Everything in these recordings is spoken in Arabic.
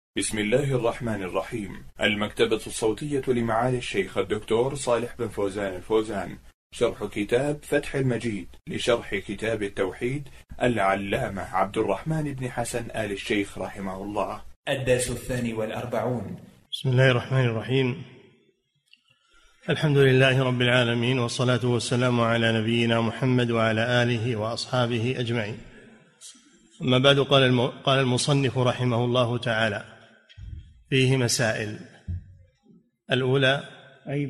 بسم الله الرحمن الرحيم. المكتبة الصوتية لمعالي الشيخ الدكتور صالح بن فوزان الفوزان، شرح كتاب فتح المجيد لشرح كتاب التوحيد العلامة عبد الرحمن بن حسن آل الشيخ رحمه الله. الدرس 42. بسم الله الرحمن الرحيم. الحمد لله رب العالمين، والصلاة والسلام على نبينا محمد وعلى آله وأصحابه أجمعين. أما بعد، قال المصنف رحمه الله تعالى: فيه مسائل. الأولى أي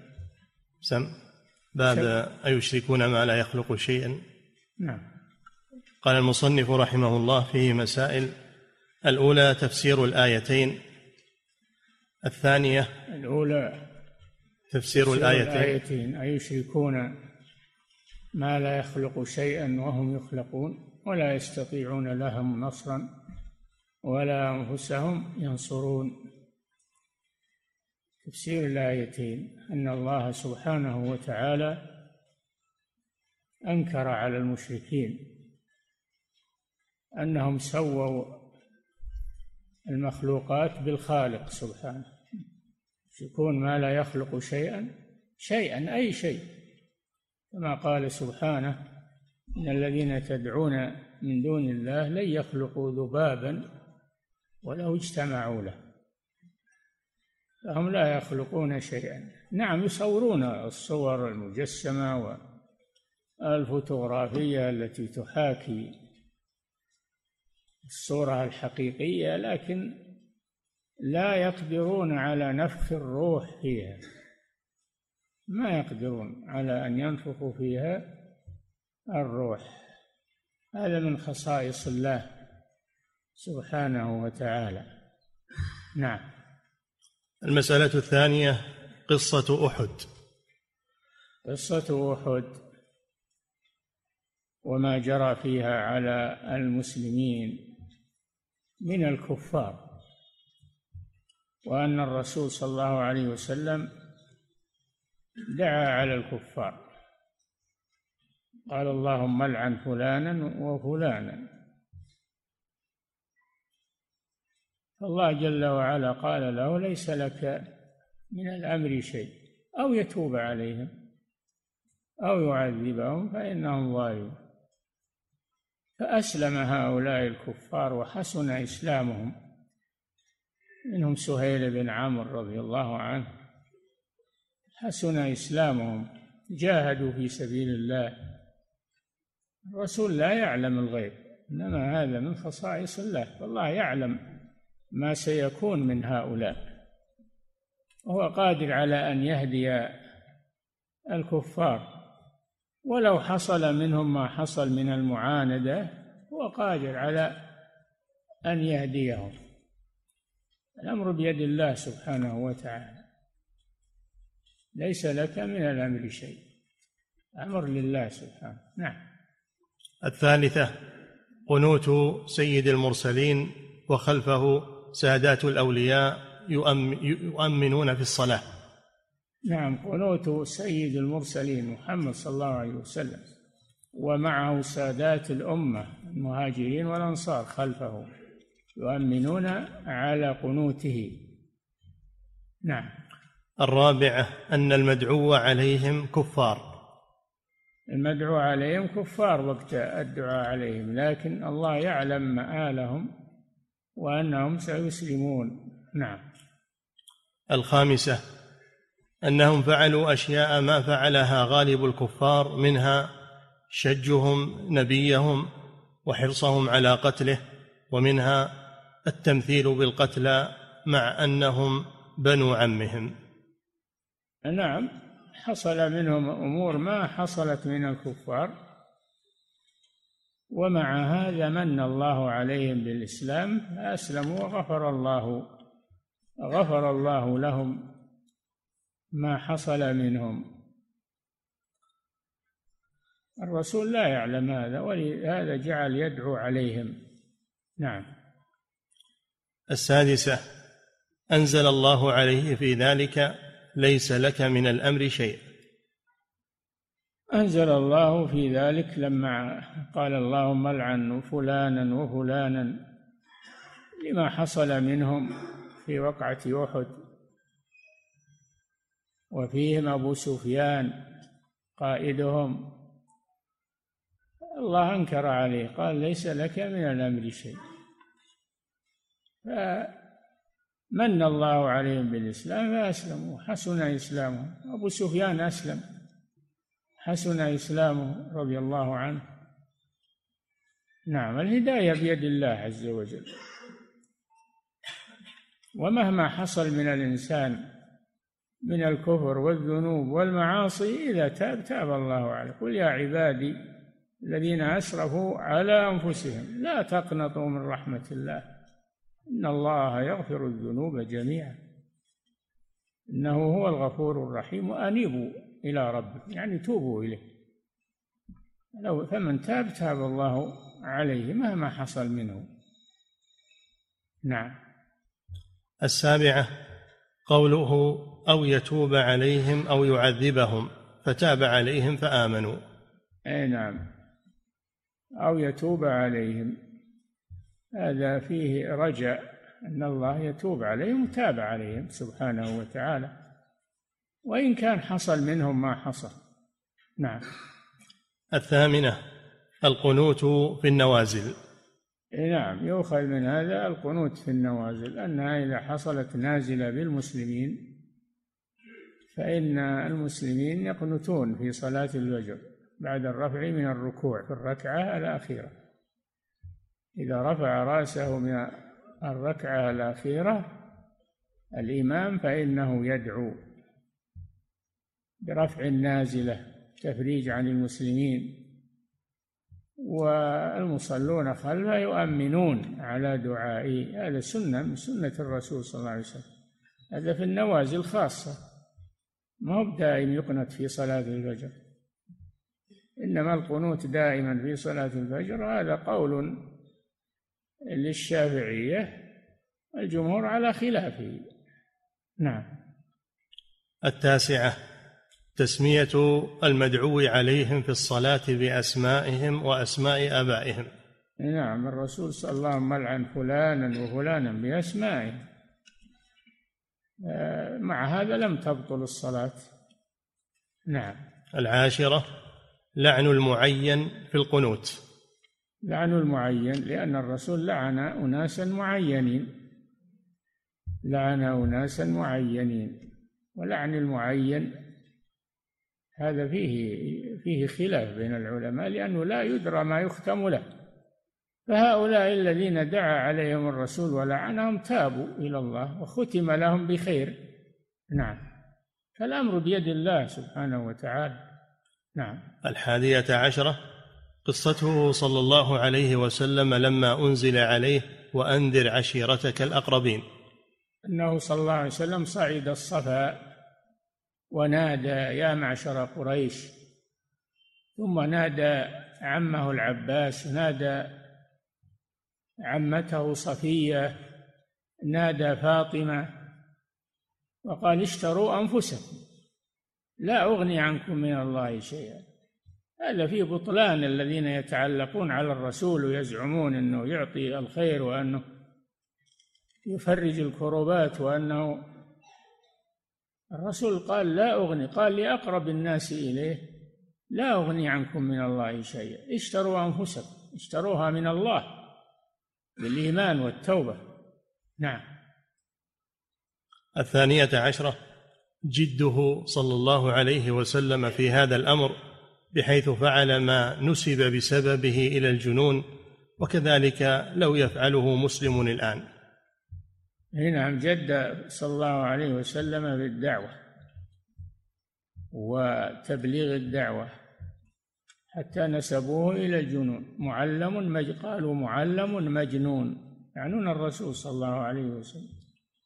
باب أيشركون ما لا يخلق شيئا. نعم. قال المصنف رحمه الله: فيه مسائل. الأولى تفسير الآيتين. الثانية الأولى تفسير الآيتين. أيشركون ما لا يخلق شيئا وهم يخلقون ولا يستطيعون لهم نصرا ولا أنفسهم ينصرون. تفسير الآيتين أن الله سبحانه وتعالى أنكر على المشركين أنهم سووا المخلوقات بالخالق سبحانه، يشركون ما لا يخلق شيئا أي شيء، كما قال سبحانه: إن الذين تدعون من دون الله لن يخلقوا ذبابا ولو اجتمعوا له، فهم لا يخلقون شيئا. نعم، يصورون الصور المجسمة والفوتوغرافية التي تحاكي الصورة الحقيقية، لكن لا يقدرون على نفخ الروح فيها، ما يقدرون على أن ينفخوا فيها الروح. هذا من خصائص الله سبحانه وتعالى. نعم. المسألة الثانية قصة أحد. قصة أحد وما جرى فيها على المسلمين من الكفار، وأن الرسول صلى الله عليه وسلم دعا على الكفار، قال: اللهم العن فلانا وفلانا. الله جل وعلا قال له: ليس لك من الأمر شيء، أو يتوب عليهم أو يعذبهم فإنهم ظالمون. فأسلم هؤلاء الكفار وحسن إسلامهم، منهم سهيل بن عمرو رضي الله عنه، حسن إسلامهم، جاهدوا في سبيل الله. الرسول لا يعلم الغيب، إنما هذا من خصائص الله، والله يعلم ما سيكون من هؤلاء، وهو قادر على أن يهدي الكفار، ولو حصل منهم ما حصل من المعاندة هو قادر على أن يهديهم. الأمر بيد الله سبحانه وتعالى، ليس لك من الأمر شيء، أمر لله سبحانه. نعم. الثالثة قنوت سيد المرسلين وخلفه سادات الأولياء يؤمنون في الصلاة. نعم، قنوت سيد المرسلين محمد صلى الله عليه وسلم ومعه سادات الأمة المهاجرين والأنصار خلفه يؤمنون على قنوته. نعم. الرابعة أن المدعو عليهم كفار. المدعو عليهم كفار وقت الدعاء عليهم، لكن الله يعلم مآلهم وأنهم سيسلمون. نعم. الخامسة أنهم فعلوا أشياء ما فعلها غالب الكفار، منها شجهم نبيهم وحرصهم على قتله، ومنها التمثيل بالقتلى مع أنهم بنو عمهم. نعم، حصل منهم أمور ما حصلت من الكفار، ومع هذا من الله عليهم بالإسلام فأسلموا وغفر الله لهم ما حصل منهم. الرسول لا يعلم هذا، ولهذا جعل يدعو عليهم. نعم. السادسة أنزل الله عليه في ذلك: ليس لك من الأمر شيء. أنزل الله في ذلك لما قال: اللهم العن فلانا وفلانا، لما حصل منهم في وقعة أحد، وفيهم أبو سفيان قائدهم، الله أنكر عليه قال ليس لك من الأمر شيء، فمن الله عليهم بالإسلام فأسلموا حسن إسلامهم. أبو سفيان أسلم حسن إسلامه رضي الله عنه. نعم، الهداية بيد الله عز وجل، ومهما حصل من الإنسان من الكفر والذنوب والمعاصي إذا تاب الله عليه. قل يا عبادي الذين أسرفوا على أنفسهم لا تقنطوا من رحمة الله إن الله يغفر الذنوب جميعا إنه هو الغفور الرحيم، وأنيبوا إلى ربكم يعني توبوا إليه. فمن تاب الله عليه مهما حصل منه. نعم. 7 قوله أو يتوب عليهم أو يعذبهم فتاب عليهم فآمنوا. أي نعم، أو يتوب عليهم، هذا فيه رجاء أن الله يتوب عليهم وتاب عليهم سبحانه وتعالى، وإن كان حصل منهم ما حصل. نعم. 8 القنوت في النوازل. نعم، يؤخذ من هذا القنوت في النوازل، أنها إذا حصلت نازلة بالمسلمين فإن المسلمين يقنتون في صلاة الفجر بعد الرفع من الركوع في الركعة الأخيرة. إذا رفع رأسه من الركعة الأخيرة الإمام فإنه يدعو برفع النازلة تفريج عن المسلمين، والمصلون خلفه يؤمنون على دعائه. هذا سنة من سنة الرسول صلى الله عليه وسلم، هذا في النوازل خاصة، ما هو دائم يقنت في صلاة الفجر، إنما القنوت دائما في صلاة الفجر. هذا قول للشافعية، الجمهور على خلافه. نعم. 9 تسمية المدعو عليهم في الصلاة بأسمائهم وأسماء آبائهم. نعم، الرسول صلى الله عليه وسلم ملعن فلانا وفلانا بأسمائهم، مع هذا لم تبطل الصلاة. نعم. 10 لعن المعين في القنوت. لعن المعين لأن الرسول لعن أناسا معينين، لعن أناسا معينين، ولعن المعين هذا فيه خلاف بين العلماء، لأنه لا يدرى ما يختم له، فهؤلاء الذين دعا عليهم الرسول ولعنهم تابوا إلى الله وختم لهم بخير. نعم، فالأمر بيد الله سبحانه وتعالى. نعم. 11 قصته صلى الله عليه وسلم لما أنزل عليه وأنذر عشيرتك الأقربين. أنه صلى الله عليه وسلم صعد الصفا ونادى يا معشر قريش، ثم نادى عمه العباس، نادى عمته صفية، نادى فاطمة، وقال اشتروا أنفسكم لا أغني عنكم من الله شيئا. هذا فيه بطلان الذين يتعلقون على الرسول ويزعمون أنه يعطي الخير وأنه يفرج الكروبات، وأنه الرسول قال لا أغني، قال لأقرب الناس إليه لا أغني عنكم من الله شيئا، اشتروا أنفسكم، اشتروها من الله بالإيمان والتوبة. نعم. 12 جده صلى الله عليه وسلم في هذا الأمر، بحيث فعل ما نسب بسببه إلى الجنون، وكذلك لو يفعله مسلم الآن. نعم، جد صلى الله عليه وسلم بالدعوة وتبليغ الدعوة حتى نسبوه إلى الجنون. قالوا معلم مجنون، يعنون الرسول صلى الله عليه وسلم.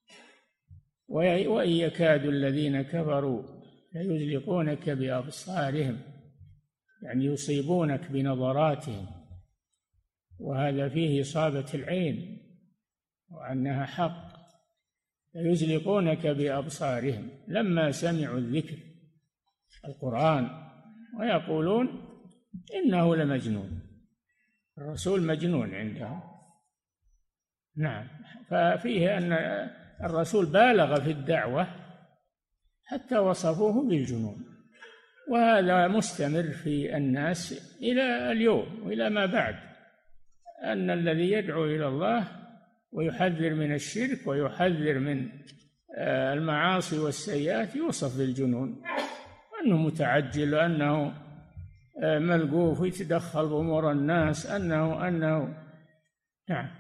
وإن يكاد الذين كفروا ليزلقونك بأبصارهم، يعني يصيبونك بنظراتهم، وهذا فيه إصابة العين وأنها حق. ليزلقونك بأبصارهم لما سمعوا الذكر القرآن ويقولون إنه لمجنون. الرسول مجنون عندهم. نعم. ففيه أن الرسول بالغ في الدعوة حتى وصفوه بالجنون، وهذا مستمر في الناس إلى اليوم وإلى ما بعد، أن الذي يدعو إلى الله ويحذر من الشرك ويحذر من المعاصي والسيئات يوصف بالجنون، أنه متعجل، وأنه ملقوف ويتدخل بأمور الناس، أنه نعم.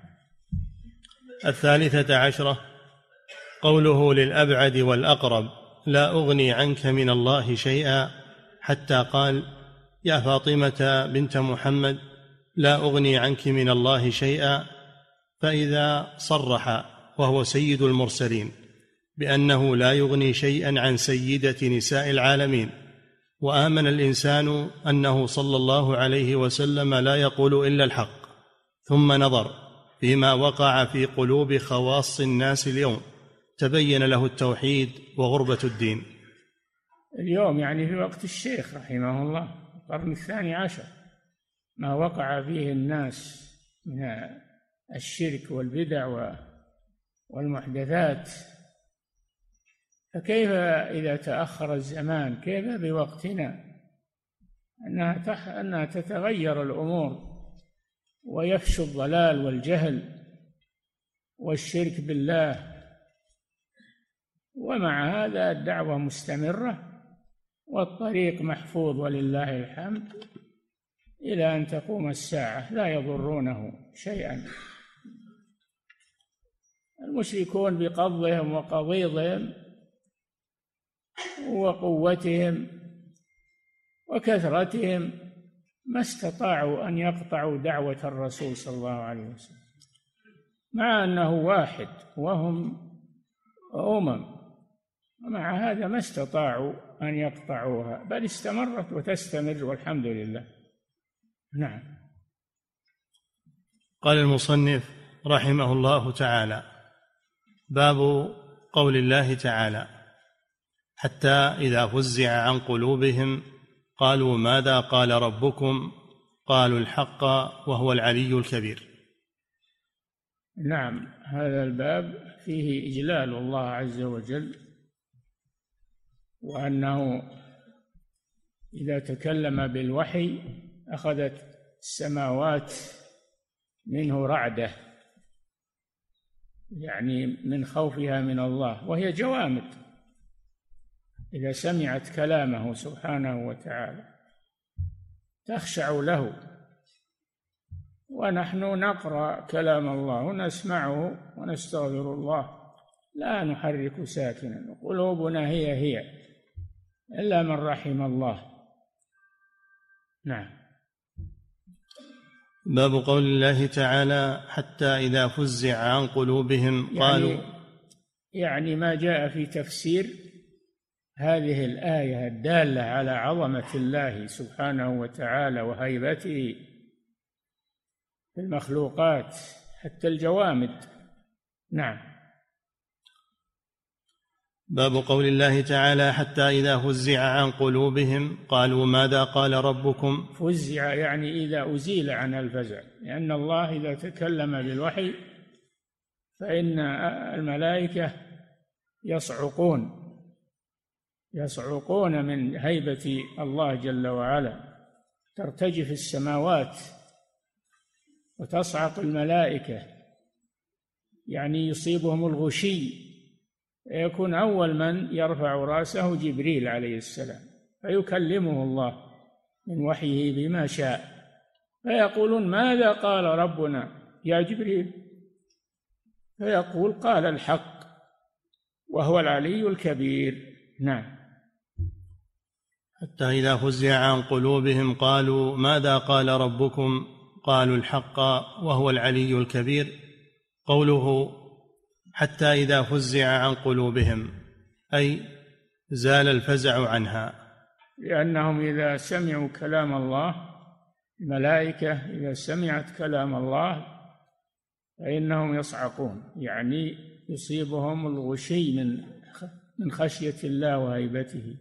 13 قوله للأبعد والأقرب: لا أغني عنك من الله شيئا، حتى قال: يا فاطمة بنت محمد لا أغني عنك من الله شيئا. فإذا صرح وهو سيد المرسلين بأنه لا يغني شيئا عن سيدة نساء العالمين، وآمن الإنسان أنه صلى الله عليه وسلم لا يقول إلا الحق، ثم نظر فيما وقع في قلوب خواص الناس اليوم، تبين له التوحيد وغربة الدين. اليوم يعني في وقت الشيخ رحمه الله القرن 12، ما وقع فيه الناس من الشرك والبدع والمحدثات، فكيف إذا تأخر الزمان؟ كيف بوقتنا أنها تتغير الأمور ويفشو الضلال والجهل والشرك بالله، ومع هذا الدعوة مستمرة والطريق محفوظ ولله الحمد إلى أن تقوم الساعة، لا يضرونه شيئا. المشركون بقبضهم وقضيضهم وقوتهم وكثرتهم ما استطاعوا أن يقطعوا دعوة الرسول صلى الله عليه وسلم، مع أنه واحد وهم ومع هذا ما استطاعوا أن يقطعوها، بل استمرت وتستمر والحمد لله. نعم. قال المصنف رحمه الله تعالى: باب قول الله تعالى: حتى إذا فزع عن قلوبهم قالوا ماذا قال ربكم؟ قالوا الحق وهو العلي الكبير. نعم، هذا الباب فيه إجلال الله عز وجل، وأنه إذا تكلم بالوحي أخذت السماوات منه رعدة، يعني من خوفها من الله، وهي جوامد إذا سمعت كلامه سبحانه وتعالى تخشع له. ونحن نقرأ كلام الله ونسمعه ونستغفر الله، لا نحرك ساكنا، قلوبنا هي إلا من رحم الله. نعم. باب قول الله تعالى: حتى إذا فزع عن قلوبهم قالوا، يعني ما جاء في تفسير هذه الآية الدالة على عظمة الله سبحانه وتعالى وهيبته في المخلوقات حتى الجوامد. نعم. باب قول الله تعالى: حتى إذا فزع عن قلوبهم قالوا ماذا قال ربكم؟ فزع يعني إذا أزيل عن الفزع، لأن الله إذا تكلم بالوحي فإن الملائكة يصعقون من هيبة الله جل وعلا، ترتجف السماوات وتصعق الملائكة، يعني يصيبهم الغشي، يكون أول من يرفع رأسه جبريل عليه السلام، فيكلمه الله من وحيه بما شاء، فيقولون ماذا قال ربنا يا جبريل؟ فيقول قال الحق وهو العلي الكبير. نعم. حتى إذا فزع عن قلوبهم قالوا ماذا قال ربكم؟ قالوا الحق وهو العلي الكبير. قوله حتى إذا فزع عن قلوبهم أي زال الفزع عنها، لأنهم إذا سمعوا كلام الله، الملائكة إذا سمعت كلام الله فإنهم يصعقون، يعني يصيبهم الغشي من خشية الله وهيبته.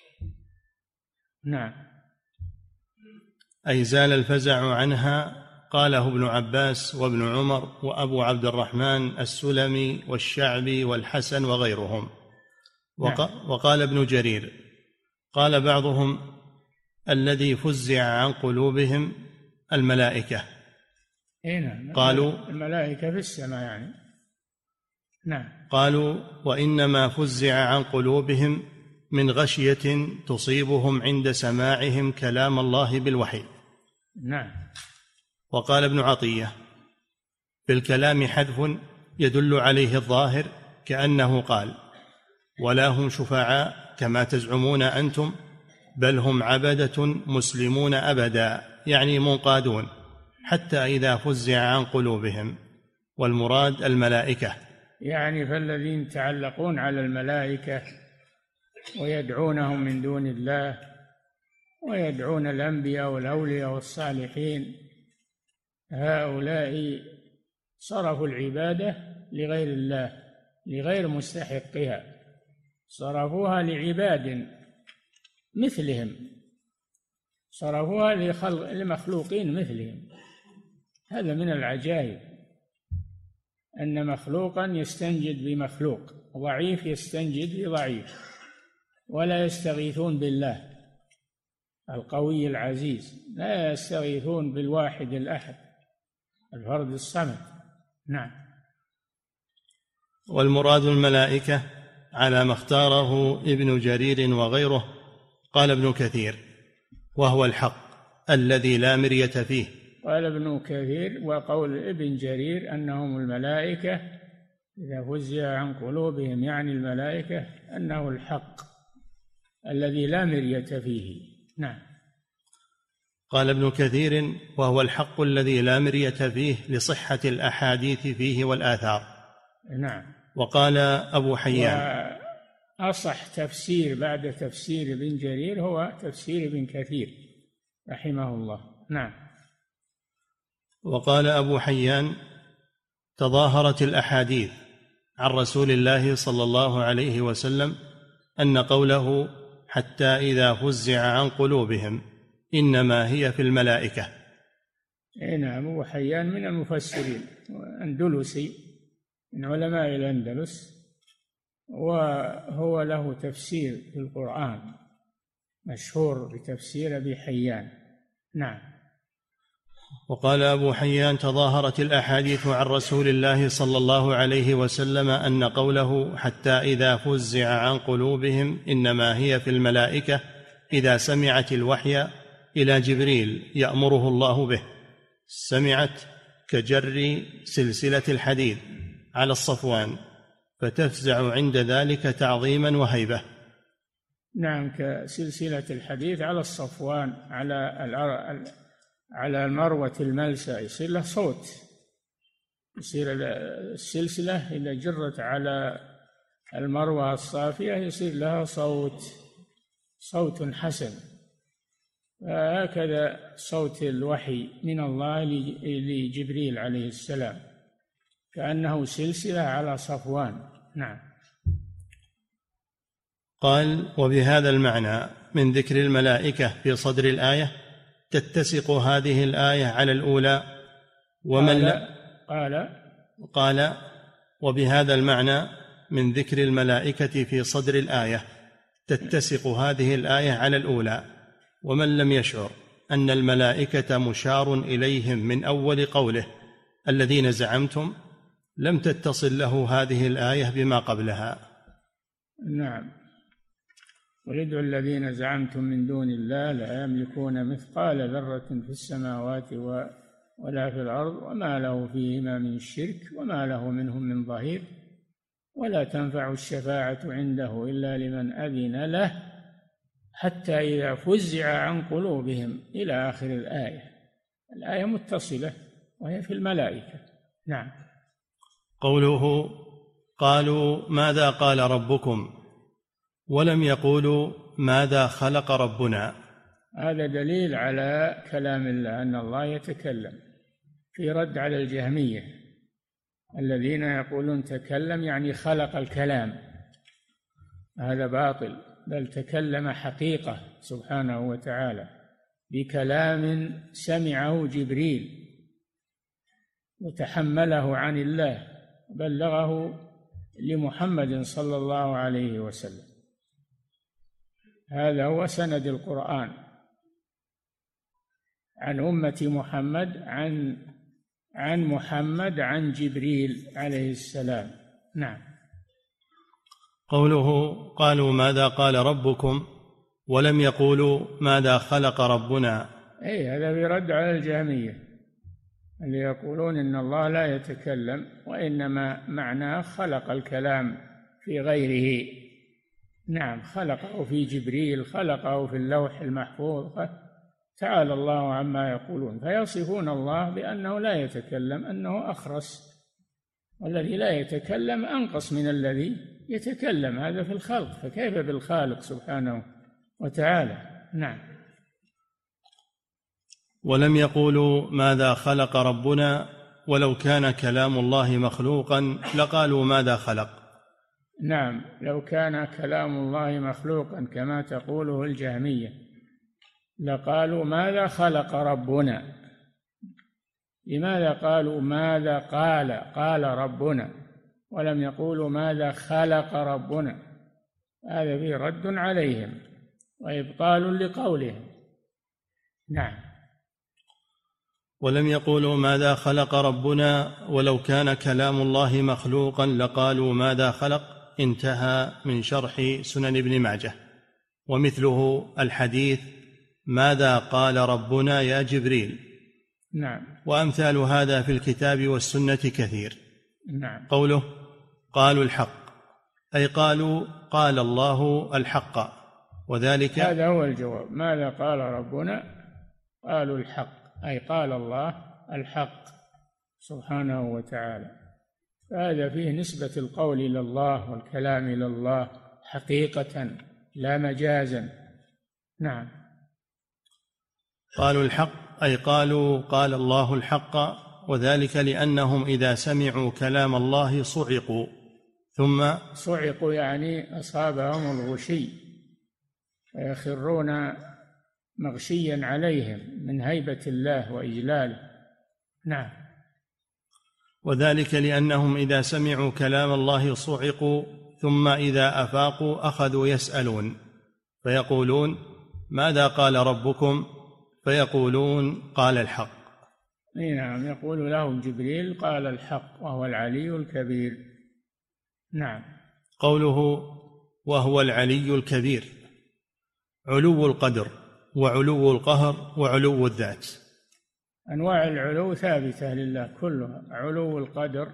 نعم. أي زال الفزع عنها قاله ابن عباس وابن عمر وأبو عبد الرحمن السلمي والشعبي والحسن وغيرهم. وقال ابن جرير: قال بعضهم: الذي فزع عن قلوبهم الملائكة. قالوا الملائكة في السماء يعني. نعم. قالوا: وإنما فزع عن قلوبهم من غشية تصيبهم عند سماعهم كلام الله بالوحي. نعم. وقال ابن عطية: في الكلام حذف يدل عليه الظاهر، كأنه قال: ولا هم شفعاء كما تزعمون أنتم، بل هم عبدة مسلمون أبدا، يعني منقادون حتى إذا فزع عن قلوبهم، والمراد الملائكة. يعني فالذين يتعلقون على الملائكة ويدعونهم من دون الله ويدعون الأنبياء والأولياء والصالحين، هؤلاء صرفوا العبادة لغير الله، لغير مستحقها، صرفوها لعباد مثلهم، صرفوها لمخلوقين مثلهم. هذا من العجائب أن مخلوقا يستنجد بمخلوق، ضعيف يستنجد بضعيف، ولا يستغيثون بالله القوي العزيز، لا يستغيثون بالواحد الأحد الفرد الصمد. نعم. والمراد الملائكة على ما اختاره ابن جرير وغيره. قال ابن كثير: وهو الحق الذي لا مرية فيه. قال ابن كثير وقول ابن جرير أنهم الملائكة إذا فزع عن قلوبهم، يعني الملائكة أنه الحق الذي لا مرية فيه. نعم. قال ابن كثير: وهو الحق الذي لا مرية فيه لصحة الأحاديث فيه والآثار. نعم. وقال أبو حيان: أصح تفسير بعد تفسير ابن جرير هو تفسير ابن كثير رحمه الله. نعم. وقال أبو حيان: تظاهرت الأحاديث عن رسول الله صلى الله عليه وسلم أن قوله حتى إذا فزع عن قلوبهم إنما هي في الملائكة. نعم. أبو حيان من المفسرين، أندلسي من علماء الأندلس، وهو له تفسير في القرآن مشهور بتفسير أبي حيان. نعم. وقال أبو حيان: تظاهرت الأحاديث عن رسول الله صلى الله عليه وسلم أن قوله حتى إذا فزع عن قلوبهم إنما هي في الملائكة إذا سمعت الوحي إلى جبريل يأمره الله به، سمعت كجر سلسلة الحديد على الصفوان، فتفزع عند ذلك تعظيما وهيبة. نعم، كسلسلة الحديد على الصفوان، على المروة الملسى، يصير له صوت، يصير السلسلة إذا جرت على المروة الصافية يصير لها صوت حسن. هكذا صوت الوحي من الله لجبريل عليه السلام، كأنه سلسلة على صفوان. نعم. قال: وبهذا المعنى من ذكر الملائكة في صدر الآية تتسق هذه الآية على الأولى. قال: وبهذا المعنى من ذكر الملائكة في صدر الآية تتسق هذه الآية على الأولى، ومن لم يشعر أن الملائكة مشار إليهم من أول قوله الذين زعمتم لم تتصل له هذه الآية بما قبلها. نعم. قل ادعوا الذين زعمتم من دون الله لا يملكون مثقال ذرة في السماوات ولا في الأرض وما له فيهما من شرك وما له منهم من ظهير ولا تنفع الشفاعة عنده إلا لمن أذن له حتى إذا فزع عن قلوبهم إلى آخر الآية متصلة وهي في الملائكة. نعم. قوله قالوا ماذا قال ربكم ولم يقولوا ماذا خلق ربنا، هذا دليل على كلام الله، أن الله يتكلم، في رد على الجهمية الذين يقولون تكلم يعني خلق الكلام، هذا باطل، بل تكلم حقيقة سبحانه وتعالى بكلام سمعه جبريل وتحمله عن الله، بلغه لمحمد صلى الله عليه وسلم. هذا هو سند القرآن عن أمة محمد، عن محمد عن جبريل عليه السلام. نعم. قوله قالوا ماذا قال ربكم ولم يقولوا ماذا خلق ربنا، هذا برد على الجهمية اللي يقولون إن الله لا يتكلم، وإنما معناه خلق الكلام في غيره. نعم، خلقه في جبريل، خلقه في اللوح المحفوظ. تعالى الله عما يقولون، فيصفون الله بأنه لا يتكلم، أنه أخرس، والذي لا يتكلم أنقص من الذي يتكلم. هذا في الخلق، فكيف بالخالق سبحانه وتعالى. نعم. ولم يقولوا ماذا خلق ربنا، ولو كان كلام الله مخلوقا لقالوا ماذا خلق. نعم، لو كان كلام الله مخلوقا كما تقوله الجهمية لقالوا ماذا خلق ربنا. لماذا قالوا ماذا قال ربنا ولم يقولوا ماذا خلق ربنا؟ هذا فيه رد عليهم وإبطال لقولهم. نعم. ولم يقولوا ماذا خلق ربنا، ولو كان كلام الله مخلوقا لقالوا ماذا خلق. انتهى من شرح سنن ابن ماجه. ومثله الحديث ماذا قال ربنا يا جبريل. نعم. وأمثال هذا في الكتاب والسنة كثير. نعم. قوله قالوا الحق، أي قالوا قال الله الحق، وذلك هذا هو الجواب. ماذا قال ربنا؟ قالوا الحق، أي قال الله الحق سبحانه وتعالى. فهذا فيه نسبة القول إلى الله والكلام إلى الله حقيقة لا مجازا. نعم. قالوا الحق، أي قالوا قال الله الحق، وذلك لأنهم إذا سمعوا كلام الله صعقوا. ثم صعقوا يعني أصابهم الغشي، ويخرون مغشيا عليهم من هيبة الله وإجلاله. نعم. وذلك لأنهم إذا سمعوا كلام الله صعقوا، ثم إذا أفاقوا أخذوا يسألون فيقولون ماذا قال ربكم؟ فيقولون قال الحق. نعم، يقول لهم جبريل قال الحق وهو العلي الكبير. نعم. قوله وهو العلي الكبير، علو القدر وعلو القهر وعلو الذات. أنواع العلو ثابتة لله كلها، علو القدر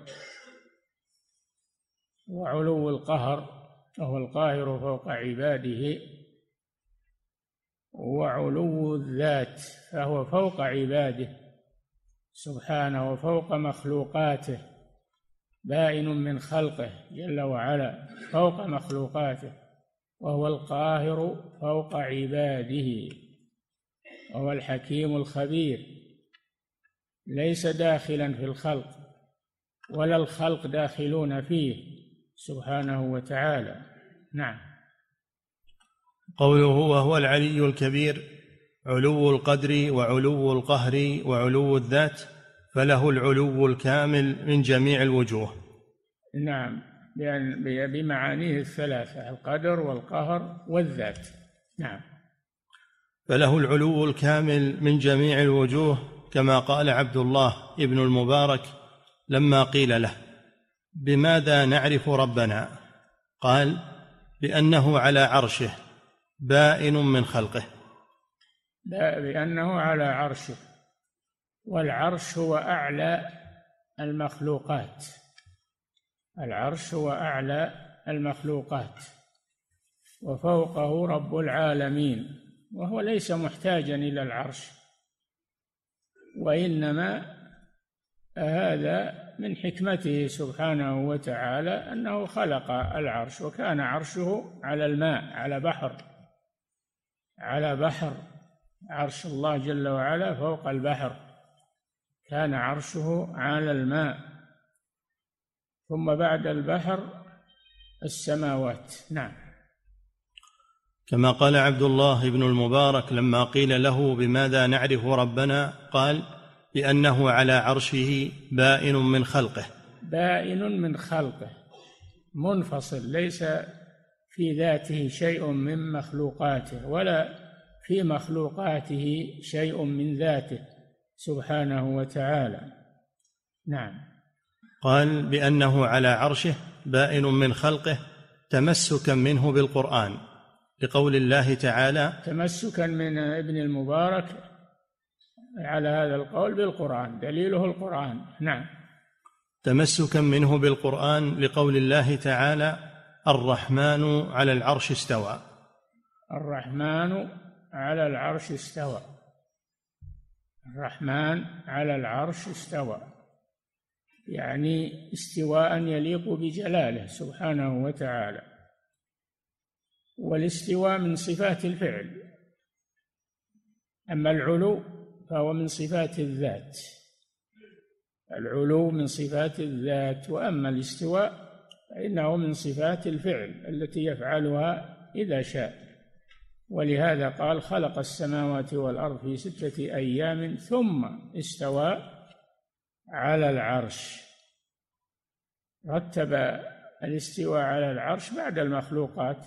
وعلو القهر وهو القاهر فوق عباده، وعلو الذات فهو فوق عباده سبحانه وفوق مخلوقاته، بائن من خلقه جل وعلا فوق مخلوقاته، وهو القاهر فوق عباده، وهو الحكيم الخبير، ليس داخلا في الخلق ولا الخلق داخلون فيه سبحانه وتعالى. نعم. قوله وهو العلي الكبير، علو القدر وعلو القهر وعلو الذات، فله العلو الكامل من جميع الوجوه. نعم، بمعانيه الثلاثة، القدر والقهر والذات. نعم. فله العلو الكامل من جميع الوجوه، كما قال عبد الله ابن المبارك لما قيل له بماذا نعرف ربنا؟ قال بأنه على عرشه بائن من خلقه. بأنه على عرشه، والعرش هو أعلى المخلوقات، العرش هو أعلى المخلوقات، وفوقه رب العالمين، وهو ليس محتاجا إلى العرش، وإنما هذا من حكمته سبحانه وتعالى أنه خلق العرش، وكان عرشه على الماء، على بحر، عرش الله جل وعلا فوق البحر، كان عرشه على الماء، ثم بعد البحر السماوات. نعم. كما قال عبد الله بن المبارك لما قيل له بماذا نعرف ربنا؟ قال بأنه على عرشه بائن من خلقه. بائن من خلقه، منفصل، ليس في ذاته شيء من مخلوقاته ولا في مخلوقاته شيء من ذاته سبحانه وتعالى. نعم. قال بأنه على عرشه بائن من خلقه تمسكا منه بالقرآن، لقول الله تعالى، تمسكا من ابن المبارك على هذا القول بالقرآن، دليله القرآن. نعم. تمسكا منه بالقرآن لقول الله تعالى: الرحمن على العرش استوى. الرحمن على العرش استوى. الرحمن على العرش استوى، يعني استواء يليق بجلاله سبحانه وتعالى. والاستواء من صفات الفعل، أما العلو فهو من صفات الذات. العلو من صفات الذات، وأما الاستواء فإنه من صفات الفعل التي يفعلها إذا شاء. ولهذا قال: خلق السماوات والأرض في 6 أيام ثم استوى على العرش. رتب الاستواء على العرش بعد المخلوقات،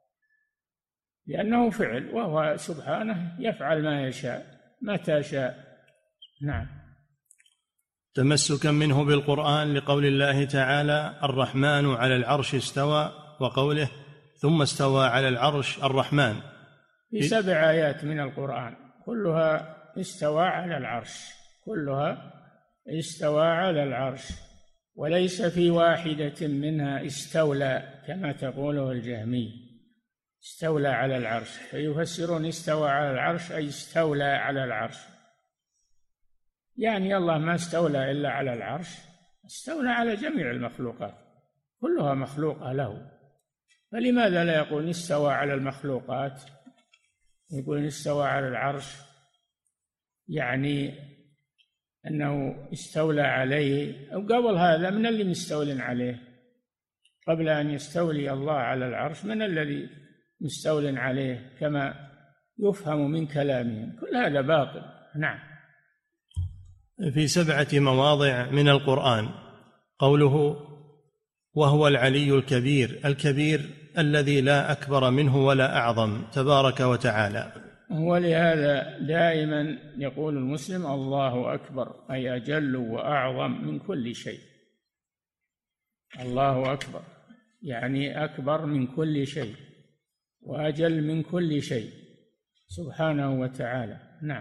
لأنه فعل، وهو سبحانه يفعل ما يشاء متى شاء. نعم. تمسكا منه بالقرآن لقول الله تعالى: الرحمن على العرش استوى، وقوله: ثم استوى على العرش الرحمن، في 7 آيات من القرآن كلها استوى على العرش، كلها استوى على العرش، وليس في واحدة منها استولى كما تقوله الجهمي، استولى على العرش، فيفسرون استوى على العرش أي استولى على العرش، يعني الله ما استولى إلا على العرش، استولى على جميع المخلوقات، كلها مخلوقة له. فلماذا لا يقول استوى على المخلوقات، يقول استوى على العرش، يعني أنه استولى عليه. أو قبل هذا من اللي مستول عليه؟ قبل أن يستولي الله على العرش من الذي مستول عليه كما يفهم من كلامهم؟ كل هذا باطل. نعم. في 7 مواضع من القرآن قوله: وهو العلي الكبير، الكبير الذي لا أكبر منه ولا أعظم تبارك وتعالى. ولهذا دائما يقول المسلم: الله أكبر، أي أجل وأعظم من كل شيء. الله أكبر يعني أكبر من كل شيء وأجل من كل شيء سبحانه وتعالى. نعم.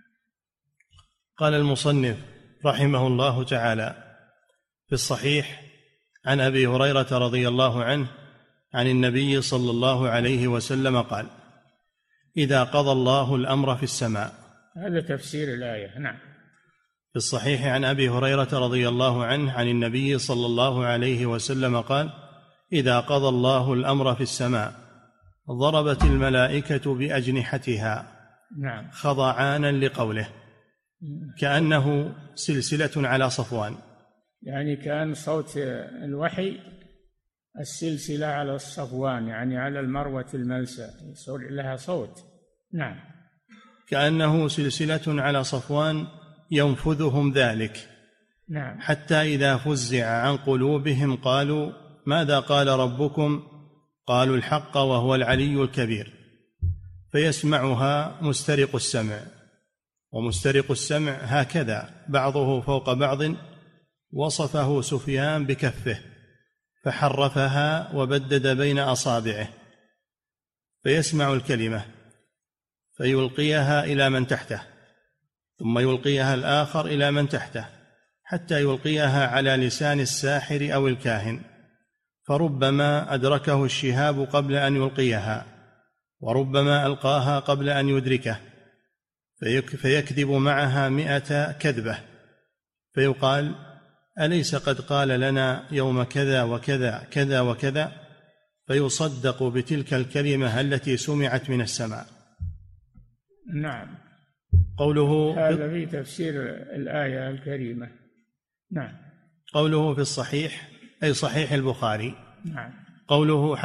قال المصنف رحمه الله تعالى: في الصحيح عن أبي هريرة رضي الله عنه عن النبي صلى الله عليه وسلم قال: إذا قضى الله الأمر في السماء. هذا تفسير الآية. نعم. في الصحيح عن أبي هريرة رضي الله عنه عن النبي صلى الله عليه وسلم قال: إذا قضى الله الأمر في السماء ضربت الملائكة بأجنحتها. نعم. خضعانا لقوله، كأنه سلسلة على صفوان، يعني كان صوت الوحي السلسلة على الصفوان، يعني على المروة الملسى يصير لها صوت. نعم. كأنه سلسلة على صفوان ينفذهم ذلك. نعم. حتى إذا فزع عن قلوبهم قالوا: ماذا قال ربكم؟ قالوا: الحق وهو العلي الكبير. فيسمعها مسترق السمع، ومسترق السمع هكذا بعضه فوق بعض، وصفه سفيان بكفه فحرفها وبدد بين أصابعه، فيسمع الكلمة فيلقيها إلى من تحته، ثم يلقيها الآخر إلى من تحته، حتى يلقيها على لسان الساحر أو الكاهن، فربما أدركه الشهاب قبل أن يلقيها، وربما ألقاها قبل أن يدركه، فيكذب معها 100 كذبة، فيقال: أليس قد قال لنا يوم كذا وكذا كذا وكذا؟ فيصدق بتلك الكلمة التي سمعت من السماء. نعم. قوله هذا في تفسير الآية الكريمة. نعم. قوله في الصحيح أي صحيح البخاري. نعم. قوله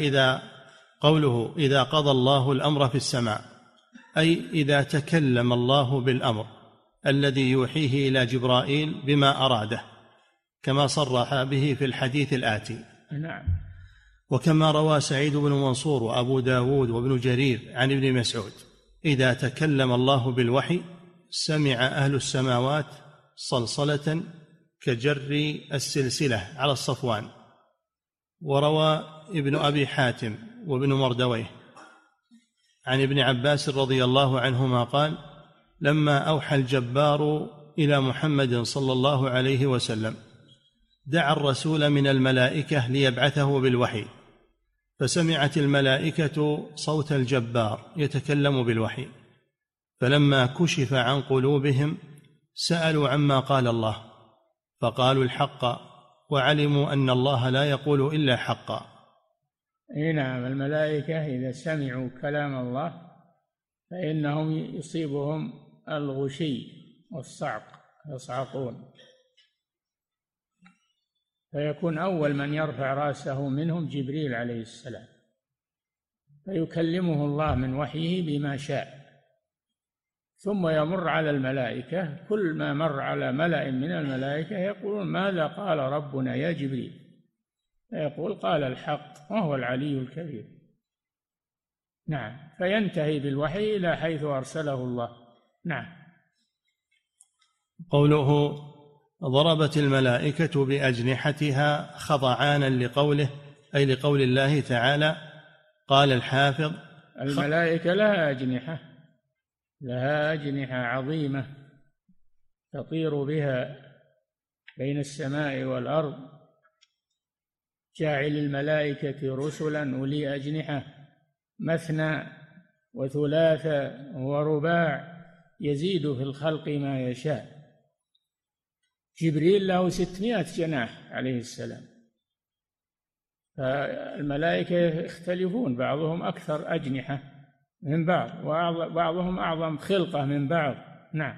إذا قضى الله الأمر في السماء، أي إذا تكلم الله بالأمر، الذي يوحيه إلى جبرائيل بما أراده، كما صرح به في الحديث الآتي. نعم. وكما روى سعيد بن منصور وأبو داود وابن جرير عن ابن مسعود: إذا تكلم الله بالوحي سمع أهل السماوات صلصلة كجر السلسلة على الصفوان. وروى ابن أبي حاتم وابن مردويه عن ابن عباس رضي الله عنهما قال: لما أوحى الجبار إلى محمد صلى الله عليه وسلم دعا الرسول من الملائكة ليبعثه بالوحي، فسمعت الملائكة صوت الجبار يتكلم بالوحي، فلما كشف عن قلوبهم سألوا عما قال الله، فقالوا الحق، وعلموا أن الله لا يقول إلا حقا. نعم، الملائكة إذا سمعوا كلام الله فإنهم يصيبهم الغشي والصعق، يصعقون، فيكون أول من يرفع رأسه منهم جبريل عليه السلام، فيكلمه الله من وحيه بما شاء، ثم يمر على الملائكة. كل ما مر على ملأ من الملائكة يقولون: ماذا قال ربنا يا جبريل؟ فيقول: قال الحق وهو العلي الكبير. نعم، فينتهي بالوحي إلى حيث أرسله الله. نعم. قوله: ضربت الملائكة بأجنحتها خضعانا لقوله، أي لقول الله تعالى. قال الحافظ: الملائكة لها أجنحة، لها أجنحة عظيمة تطير بها بين السماء والأرض. جاعل الملائكة رسلا أولي أجنحة مثنى وثلاث ورباع يزيد في الخلق ما يشاء. جبريل له 600 جناح عليه السلام. فالملائكة يختلفون، بعضهم أكثر أجنحة من بعض، وبعضهم أعظم خلقة من بعض. نعم.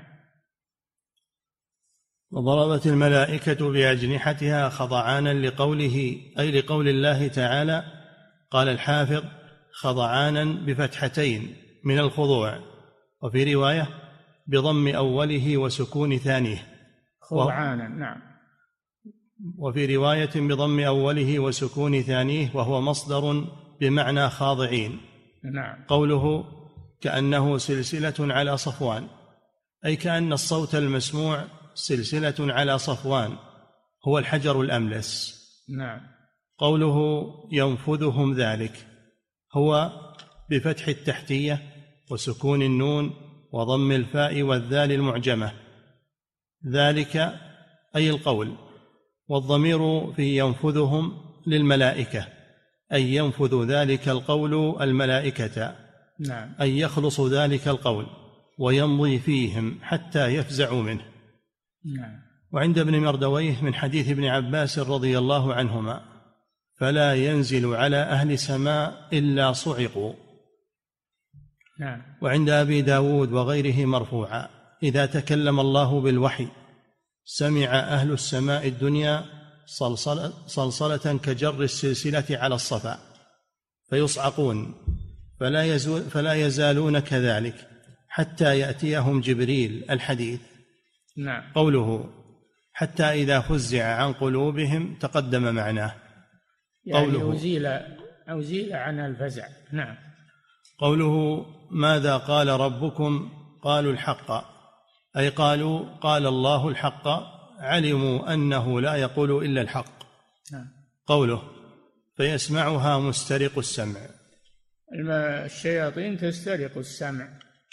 وضربت الملائكة بأجنحتها خضعانا لقوله، أي لقول الله تعالى. قال الحافظ: خضعانا بفتحتين من الخضوع، وفي رواية بضم أوله وسكون ثانيه. خضعانا. نعم. وفي رواية بضم أوله وسكون ثانيه، وهو مصدر بمعنى خاضعين. نعم. قوله: كأنه سلسلة على صفوان، أي كأن الصوت المسموع سلسلة على صفوان، هو الحجر الأملس. نعم. قوله: ينفذهم ذلك، هو بفتح التحتية وسكون النون وضم الفاء والذال المعجمة. ذلك أي القول، والضمير في ينفذهم للملائكة، أي ينفذ ذلك القول الملائكة. نعم. أي يخلص ذلك القول ويمضي فيهم حتى يفزعوا منه. نعم. وعند ابن مردويه من حديث ابن عباس رضي الله عنهما: فلا ينزل على أهل سماء إلا صعقوا. نعم. وعند أبي داود وغيره مرفوعا: إذا تكلم الله بالوحي سمع أهل السماء الدنيا صلصلة كجر السلسلة على الصفا، فيصعقون فلا يزالون كذلك حتى يأتيهم جبريل. الحديث. نعم. قوله: حتى إذا فزع عن قلوبهم تقدم معناه، يعني أزيل عن الفزع. نعم. قوله: ماذا قال ربكم؟ قالوا الحق، أي قالوا قال الله الحق، علموا أنه لا يقول إلا الحق. نعم. قوله: فيسمعها مسترق السمع، الشياطين تسترق السمع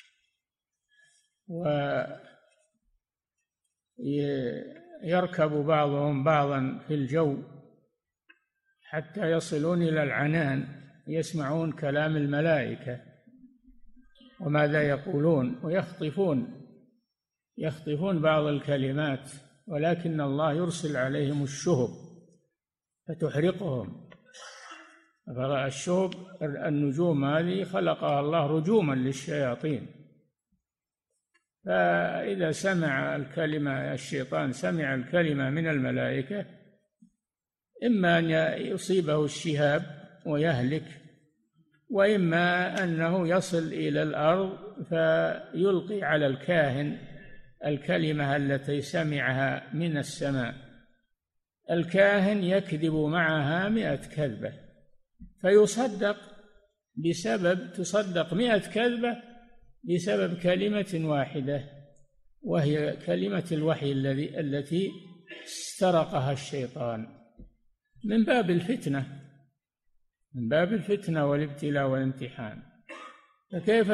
ويركب بعضهم بعضا في الجو حتى يصلون إلى العنان، يسمعون كلام الملائكة وماذا يقولون، ويخطفون بعض الكلمات، ولكن الله يرسل عليهم الشهب فتحرقهم. فالشهب النجوم هذه خلقها الله رجوما للشياطين، فإذا سمع الكلمة، الشيطان سمع الكلمة من الملائكة، إما أن يصيبه الشهاب ويهلك، وإما أنه يصل إلى الأرض فيلقي على الكاهن الكلمة التي سمعها من السماء. الكاهن يكذب معها 100 كذبة، تصدق 100 كذبة بسبب كلمة واحدة، وهي كلمة الوحي التي استرقها الشيطان من باب الفتنة والابتلاء والامتحان. فكيف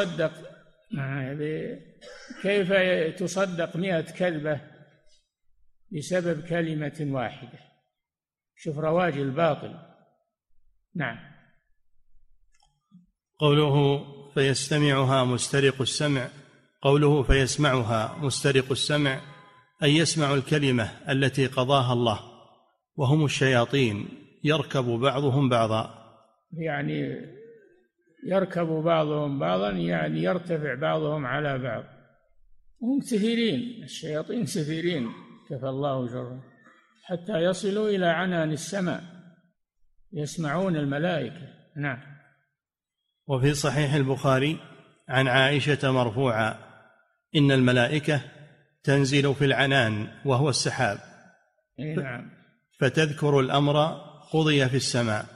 كيف تصدق 100 كذبة بسبب كلمة واحدة؟ شوف رواج الباطل. نعم. قوله فيستمعها مسترق السمع، قوله فيسمعها مسترق السمع أي يسمع الكلمة التي قضاها الله، وهم الشياطين يركب بعضهم بعضا. يعني يركب بعضهم بعضا، يعني يرتفع بعضهم على بعض. هم كثيرين، الشياطين كثيرين كفى الله شرهم، حتى يصلوا إلى عنان السماء يسمعون الملائكة. نعم. وفي صحيح البخاري عن عائشة مرفوعا: إن الملائكة تنزل في العنان وهو السحاب، نعم، فتذكر الأمر قضي في السماء،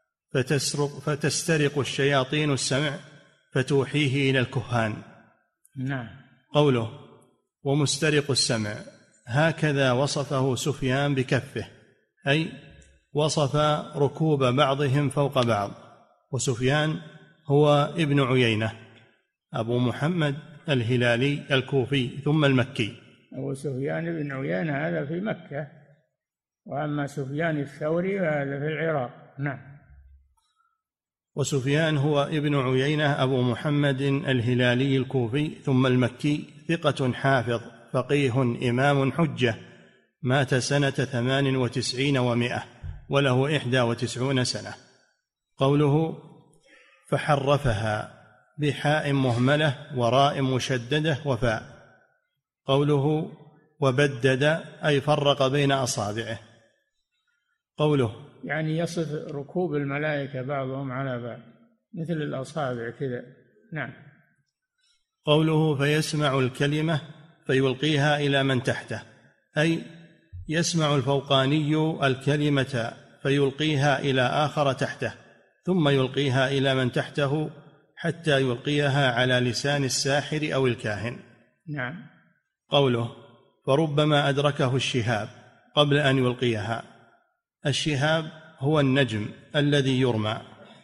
فتسترق الشياطين السمع فتوحيه إلى الكهان. نعم. قوله ومسترق السمع هكذا وصفه سفيان بكفه، أي وصف ركوب بعضهم فوق بعض. وسفيان هو ابن عيينة أبو محمد الهلالي الكوفي ثم المكي. أبو سفيان بن عيينة هذا في مكة، وأما سفيان الثوري هذا في العراق. نعم. وسفيان هو ابن عيينة أبو محمد الهلالي الكوفي ثم المكي، ثقة حافظ فقيه إمام حجة، مات سنة 98 و100 وله 91 سنة. قوله فحرفها بحاء مهملة وراء مشددة وفاء. قوله وبدد أي فرق بين أصابعه. قوله يعني يصف ركوب الملائكة بعضهم على بعض مثل الأصابع كذا. نعم. قوله فيسمع الكلمة فيلقيها إلى من تحته، أي يسمع الفوقاني الكلمة فيلقيها إلى آخر تحته، ثم يلقيها إلى من تحته حتى يلقيها على لسان الساحر أو الكاهن. نعم. قوله فربما أدركه الشهاب قبل أن يلقيها. الشهاب هو النجم الذي يرمى،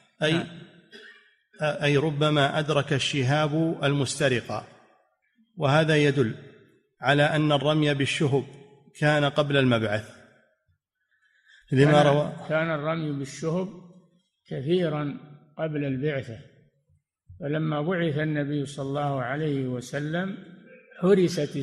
أي ربما أدرك الشهاب المسترقة. وهذا يدل على أن الرمي بالشهب كان قبل المبعث، كان الرمي بالشهب كثيرا قبل البعثة، فلما بعث النبي صلى الله عليه وسلم حرست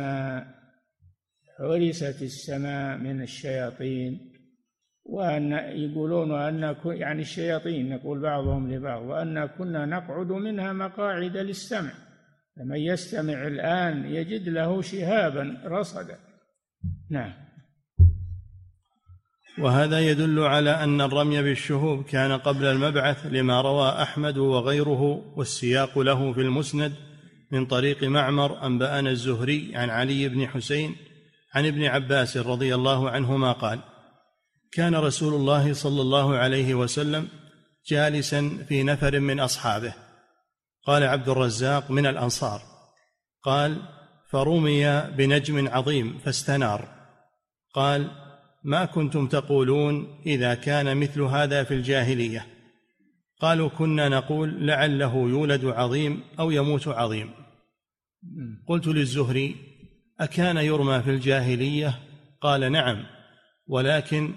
السماء من الشياطين. وأن يقولون أن يعني الشياطين يقول بعضهم لبعض وأن كنا نقعد منها مقاعد للسمع، فمن يستمع الآن يجد له شهابا رصدا. نعم. وهذا يدل على أن الرمي بالشهوب كان قبل المبعث، لما روى أحمد وغيره والسياق له في المسند من طريق معمر أنبأنا الزهري عن علي بن حسين عن ابن عباس رضي الله عنهما قال: كان رسول الله صلى الله عليه وسلم جالسا في نفر من أصحابه. قال عبد الرزاق من الأنصار، قال: فرمي بنجم عظيم فاستنار. قال: ما كنتم تقولون إذا كان مثل هذا في الجاهلية؟ قالوا: كنا نقول لعله يولد عظيم أو يموت عظيم. قلت للزهري: أكان يرمى في الجاهلية؟ قال: نعم، ولكن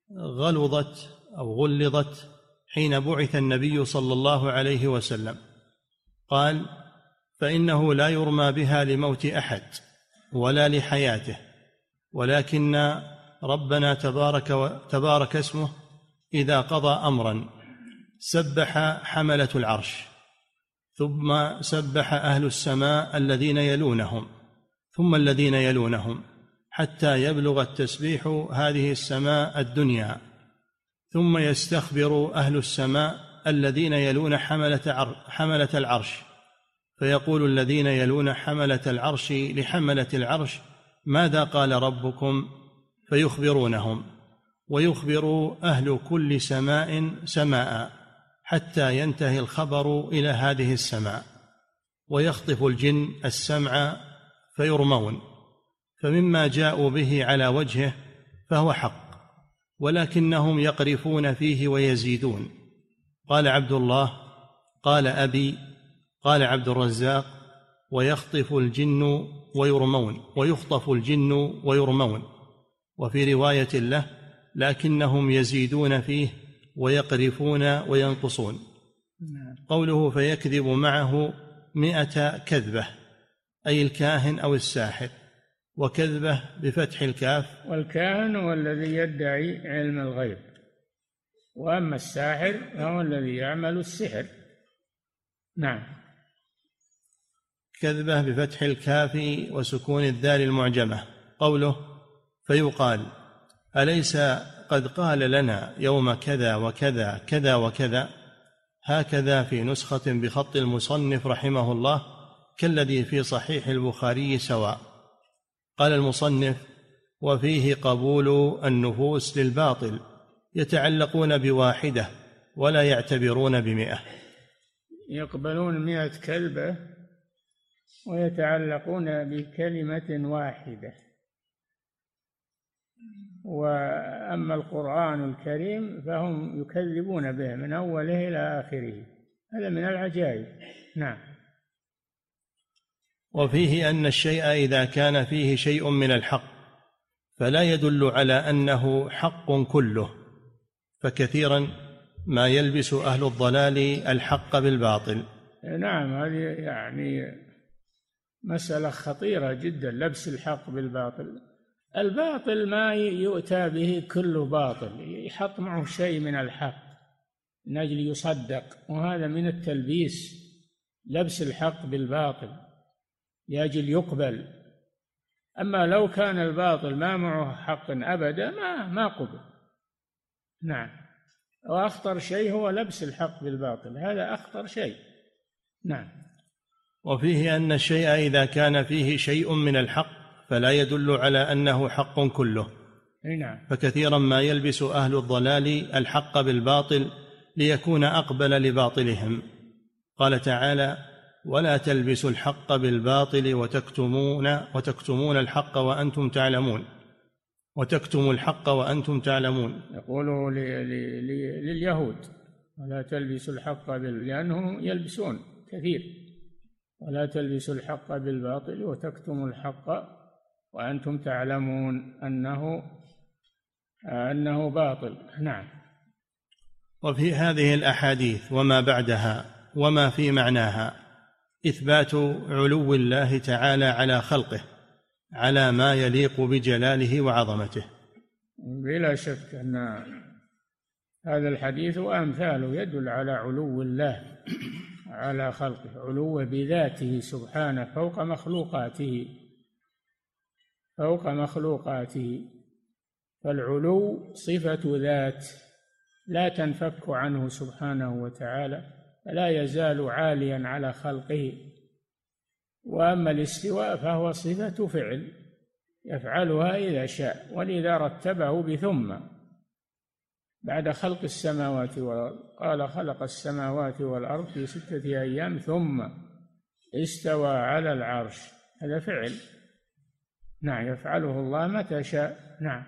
غلظت حين بعث النبي صلى الله عليه وسلم. قال: فإنه لا يرمى بها لموت أحد ولا لحياته، ولكن ربنا تبارك اسمه إذا قضى أمرا سبح حملة العرش، ثم سبح أهل السماء الذين يلونهم، ثم الذين يلونهم، حتى يبلغ التسبيح هذه السماء الدنيا، ثم يستخبر أهل السماء الذين يلون حملة العرش، فيقول الذين يلون حملة العرش لحملة العرش: ماذا قال ربكم؟ فيخبرونهم، ويخبر أهل كل سماء سماء حتى ينتهي الخبر إلى هذه السماء، ويخطف الجن السمع فيرمون، فمما جاءوا به على وجهه فهو حق، ولكنهم يقرفون فيه ويزيدون. قال عبد الله، قال أبي، قال عبد الرزاق: ويخطف الجن ويرمون. وفي رواية له: لكنهم يزيدون فيه ويقرفون وينقصون. قوله فيكذب معه 100 كذبة، أي الكاهن أو الساحر، وكذبة بفتح الكاف. والكاهن هو الذي يدعي علم الغيب، وأما الساحر هو الذي يعمل السحر. نعم. كذبة بفتح الكاف وسكون الذال المعجمة. قوله فيقال: أليس قد قال لنا يوم كذا وكذا كذا وكذا؟ هكذا في نسخة بخط المصنف رحمه الله، كالذي في صحيح البخاري سواء. قال المصنف: وفيه قبول النفوس للباطل، يتعلقون بواحدة ولا يعتبرون ب100. يقبلون 100 كلبة ويتعلقون بكلمة واحدة. وأما القرآن الكريم فهم يكذبون به من أوله إلى آخره، هذا من العجائب. نعم. وفيه أن الشيء إذا كان فيه شيء من الحق فلا يدل على أنه حق كله، فكثيرا ما يلبس أهل الضلال الحق بالباطل. نعم، هذه يعني مسألة خطيرة جدا، لبس الحق بالباطل. الباطل ما يؤتى به كله باطل، يحط معه شيء من الحق من أجل يصدق، وهذا من التلبيس، لبس الحق بالباطل لأجل يقبل. أما لو كان الباطل ما معه حق أبدا ما قبل. نعم. وأخطر شيء هو لبس الحق بالباطل، هذا أخطر شيء. نعم. وفيه أن الشيء إذا كان فيه شيء من الحق فلا يدل على أنه حق كله. نعم. فكثيرا ما يلبس أهل الضلال الحق بالباطل ليكون أقبل لباطلهم. قال تعالى: ولا تلبسوا الحق بالباطل وتكتمون الحق وأنتم تعلمون. وتكتموا الحق وأنتم تعلمون. يقولوا لليهود: ولا تلبسوا الحق لأنهم يلبسون كثير. ولا تلبسوا الحق بالباطل وتكتموا الحق وأنتم تعلمون أنه باطل. نعم. وفي هذه الأحاديث وما بعدها وما في معناها إثبات علو الله تعالى على خلقه على ما يليق بجلاله وعظمته. بلا شك أن هذا الحديث وأمثاله يدل على علو الله على خلقه، علو بذاته سبحانه فوق مخلوقاته. فالعلو صفة ذات لا تنفك عنه سبحانه وتعالى، فلا يزال عاليا على خلقه. وأما الاستواء فهو صفة فعل يفعلها إذا شاء، ولذا رتبه بثم بعد خلق السماوات والأرض. قال: خلق السماوات والأرض في 6 أيام ثم استوى على العرش. هذا فعل، نعم، يفعله الله متى شاء. نعم.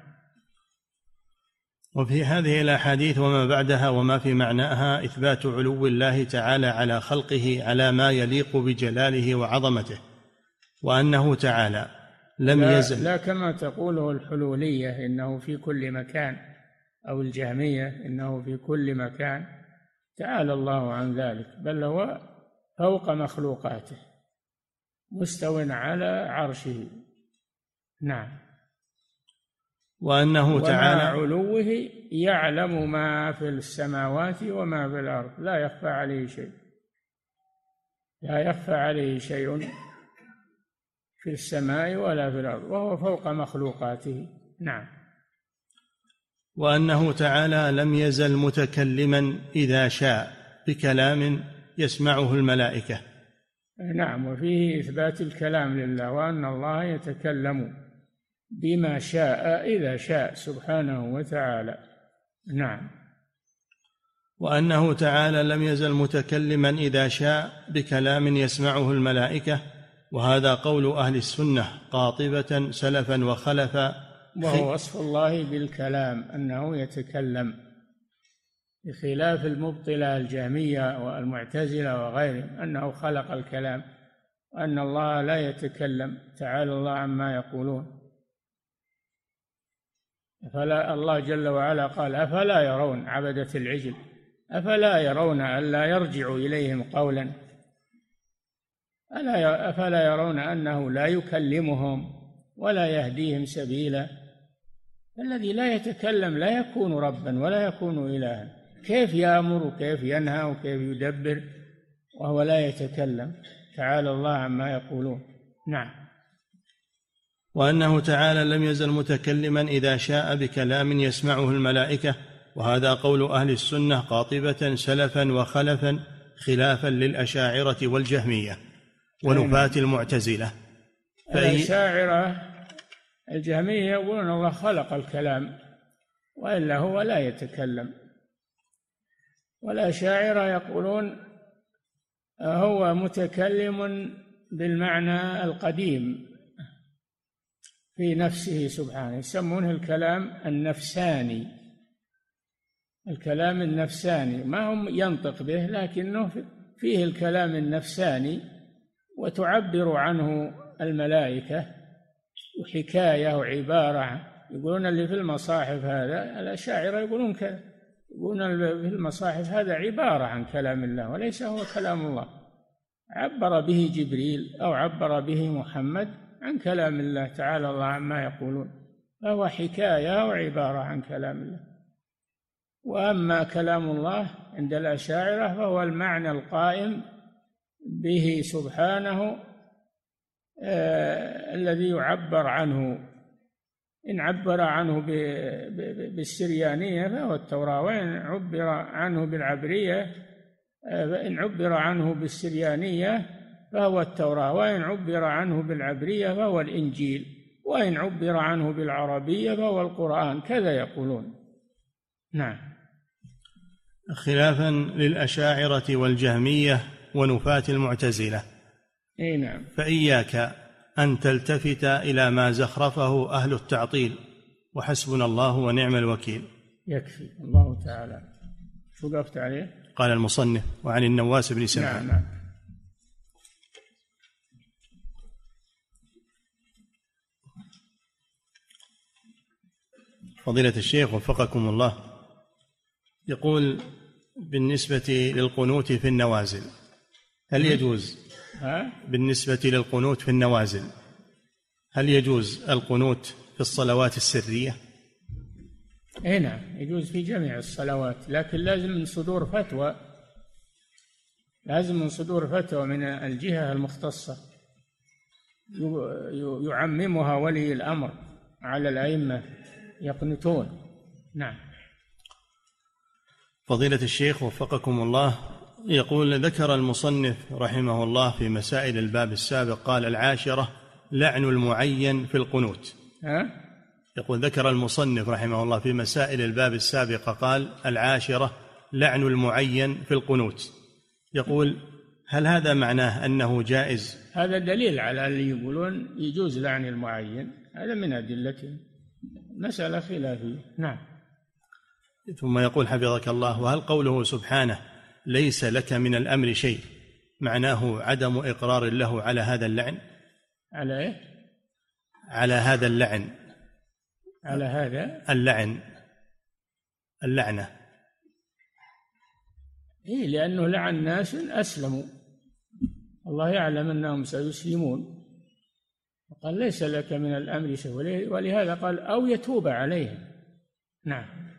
وفي هذه الأحاديث وما بعدها وما في معناها إثبات علو الله تعالى على خلقه على ما يليق بجلاله وعظمته، وأنه تعالى لم يزل لا كما تقوله الحلولية إنه في كل مكان، أو الجهمية إنه في كل مكان. تعالى الله عن ذلك، بل هو فوق مخلوقاته مستو على عرشه. نعم. وأنه تعالى علوه يعلم ما في السماوات وما في الأرض، لا يخفى عليه شيء في السماء ولا في الأرض، وهو فوق مخلوقاته. نعم. وأنه تعالى لم يزل متكلما إذا شاء بكلام يسمعه الملائكة. نعم، وفيه إثبات الكلام لله، وأن الله يتكلم بما شاء إذا شاء سبحانه وتعالى. نعم. وأنه تعالى لم يزل متكلما إذا شاء بكلام يسمعه الملائكة، وهذا قول أهل السنة قاطبة سلفا وخلفا. وهو وصف الله بالكلام أنه يتكلم، بخلاف المبطلة الجهمية والمعتزلة وغيرهم أنه خلق الكلام، وأن الله لا يتكلم، تعالى الله عما يقولون. فلا الله جل وعلا قال: أفلا يرون، عبدة العجل، أفلا يرون ألا يرجع إليهم قولا، أفلا يرون أنه لا يكلمهم ولا يهديهم سبيلا. الذي لا يتكلم لا يكون ربا ولا يكون إلها. كيف يأمر وكيف ينهى وكيف يدبر وهو لا يتكلم؟ تعالى الله عما يقولون. نعم. وأنه تعالى لم يزل متكلما إذا شاء بكلام يسمعه الملائكة، وهذا قول أهل السنة قاطبة سلفا وخلفا، خلافا للأشاعرة والجهمية ونفاة المعتزلة. الأشاعرة الجهمية يقولون الله خلق الكلام وإلا هو لا يتكلم، والأشاعرة يقولون هو متكلم بالمعنى القديم في نفسه سبحانه، يسمونه الكلام النفساني. الكلام النفساني ما هم ينطق به، لكنه فيه الكلام النفساني، وتعبر عنه الملائكة، وحكاية وعبارة. يقولون اللي في المصاحف هذا، الأشاعرة يقولون كذا، يقولون في المصاحف هذا عبارة عن كلام الله وليس هو كلام الله، عبر به جبريل أو عبر به محمد عن كلام الله، تعالى الله عما يقولون، فهو حكاية وعبارة عن كلام الله. وأما كلام الله عند الأشاعرة فهو المعنى القائم به سبحانه، الذي يعبر عنه. إن عبر عنه بالسريانية فهو التوراة، وإن عبر عنه بالعبرية، إن عبر عنه بالسريانية فهو التوراة، وإن عبر عنه بالعبرية فهو الإنجيل، وإن عبر عنه بالعربية فهو القرآن، كذا يقولون. نعم. خلافا للأشاعرة والجهمية ونفاة المعتزلة. أي نعم. فإياك أن تلتفت إلى ما زخرفه أهل التعطيل، وحسبنا الله ونعم الوكيل. يكفي الله تعالى. شو قفت عليه؟ قال المصنف: وعن النواس بن سمعان. نعم. فضيلة الشيخ وفقكم الله، يقول: بالنسبة للقنوت في النوازل، هل يجوز بالنسبة للقنوت في النوازل هل يجوز القنوت في الصلوات السرية؟ نعم، يجوز في جميع الصلوات، لكن لازم من صدور فتوى، لازم من صدور فتوى من الجهة المختصة يعممها ولي الأمر على الأئمة يقنتون. نعم. فضيلة الشيخ وفقكم الله، يقول: ذكر المصنف رحمه الله في مسائل الباب السابق، قال: العاشرة لعن المعين في القنوت. يقول: ذكر المصنف رحمه الله في مسائل الباب السابق، قال: العاشرة لعن المعين في القنوت. يقول: هل هذا معناه أنه جائز؟ هذا دليل على اللي يقولون يجوز لعن المعين، هذا من أدلته، مسألة خلافية. نعم. ثم يقول حفظك الله: وهل قوله سبحانه ليس لك من الأمر شيء معناه عدم إقرار له على هذا اللعن؟ على إيه؟ على هذا اللعن، على هذا اللعنة. إيه، لأنه لعن ناس أسلموا، الله يعلم أنهم سيسلمون، وقال ليس لك من الأمر شيء، ولهذا قال أو يتوب عليهم. نعم.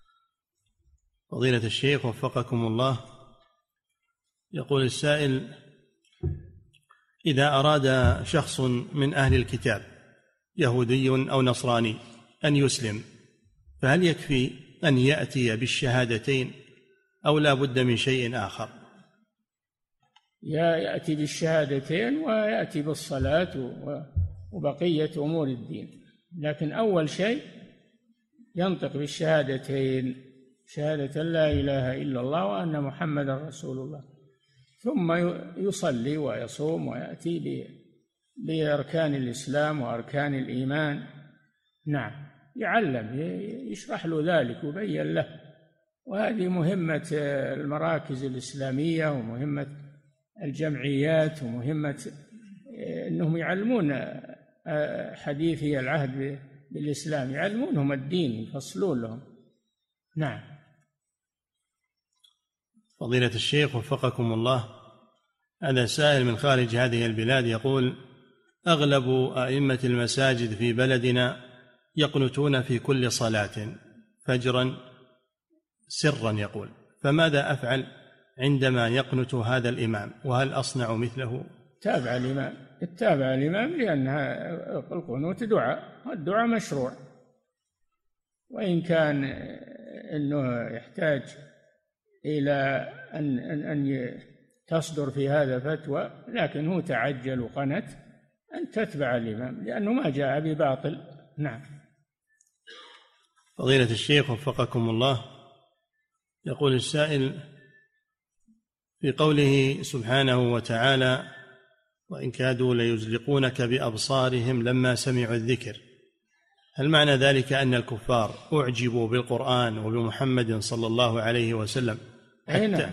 فضيلة الشيخ وفقكم الله، يقول السائل: إذا أراد شخص من أهل الكتاب يهودي أو نصراني أن يسلم، فهل يكفي أن يأتي بالشهادتين أو لا بد من شيء آخر؟ يأتي بالشهادتين ويأتي بالصلاة وبقية أمور الدين، لكن أول شيء ينطق بالشهادتين، شهادة لا إله إلا الله وأن محمدا رسول الله، ثم يصلي ويصوم ويأتي بأركان الإسلام وأركان الإيمان. نعم، يعلم، يشرح له ذلك ويبين له. وهذه مهمة المراكز الإسلامية ومهمة الجمعيات ومهمة أنهم يعلمون حديثي العهد بالإسلام، يعلمونهم الدين، يفصلون لهم. نعم. فضيلة الشيخ وفقكم الله، هذا سائل من خارج هذه البلاد يقول: أغلب أئمة المساجد في بلدنا يقنتون في كل صلاة فجرا سرا، يقول: فماذا أفعل عندما يقنت هذا الإمام، وهل أصنع مثله؟ اتبع الإمام، لأن القنوت دعاء، والدعاء مشروع، وإن كان أنه يحتاج إلى أن تصدر في هذا فتوى، لكن هو تعجل وقنت، أن تتبع الإمام لأنه ما جاء بباطل. نعم. فضيلة الشيخ وفقكم الله، يقول السائل: في قوله سبحانه وتعالى: وإن كادوا ليزلقونك بأبصارهم لما سمعوا الذكر، هل معنى ذلك أن الكفار أعجبوا بالقرآن وبمحمد صلى الله عليه وسلم حتى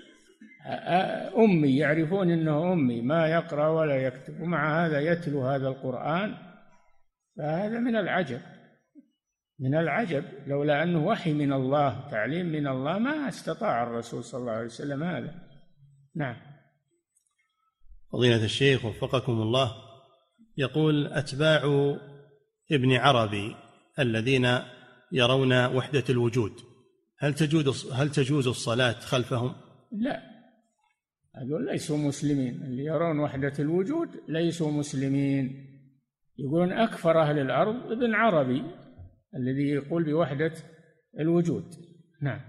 أمي، يعرفون أنه أمي ما يقرأ ولا يكتب، ومع هذا يتلو هذا القرآن؟ فهذا من العجب. لولا أنه وحي من الله، تعليم من الله، ما استطاع الرسول صلى الله عليه وسلم هذا. نعم. فضيلة الشيخ وفقكم الله، يقول: أتباع ابن عربي الذين يرون وحدة الوجود، هل تجوز الصلاة خلفهم؟ لا، هذول ليسوا مسلمين. اللي يرون وحدة الوجود ليسوا مسلمين، يقولون أكفر أهل الأرض ابن عربي الذي يقول بوحدة الوجود. نعم.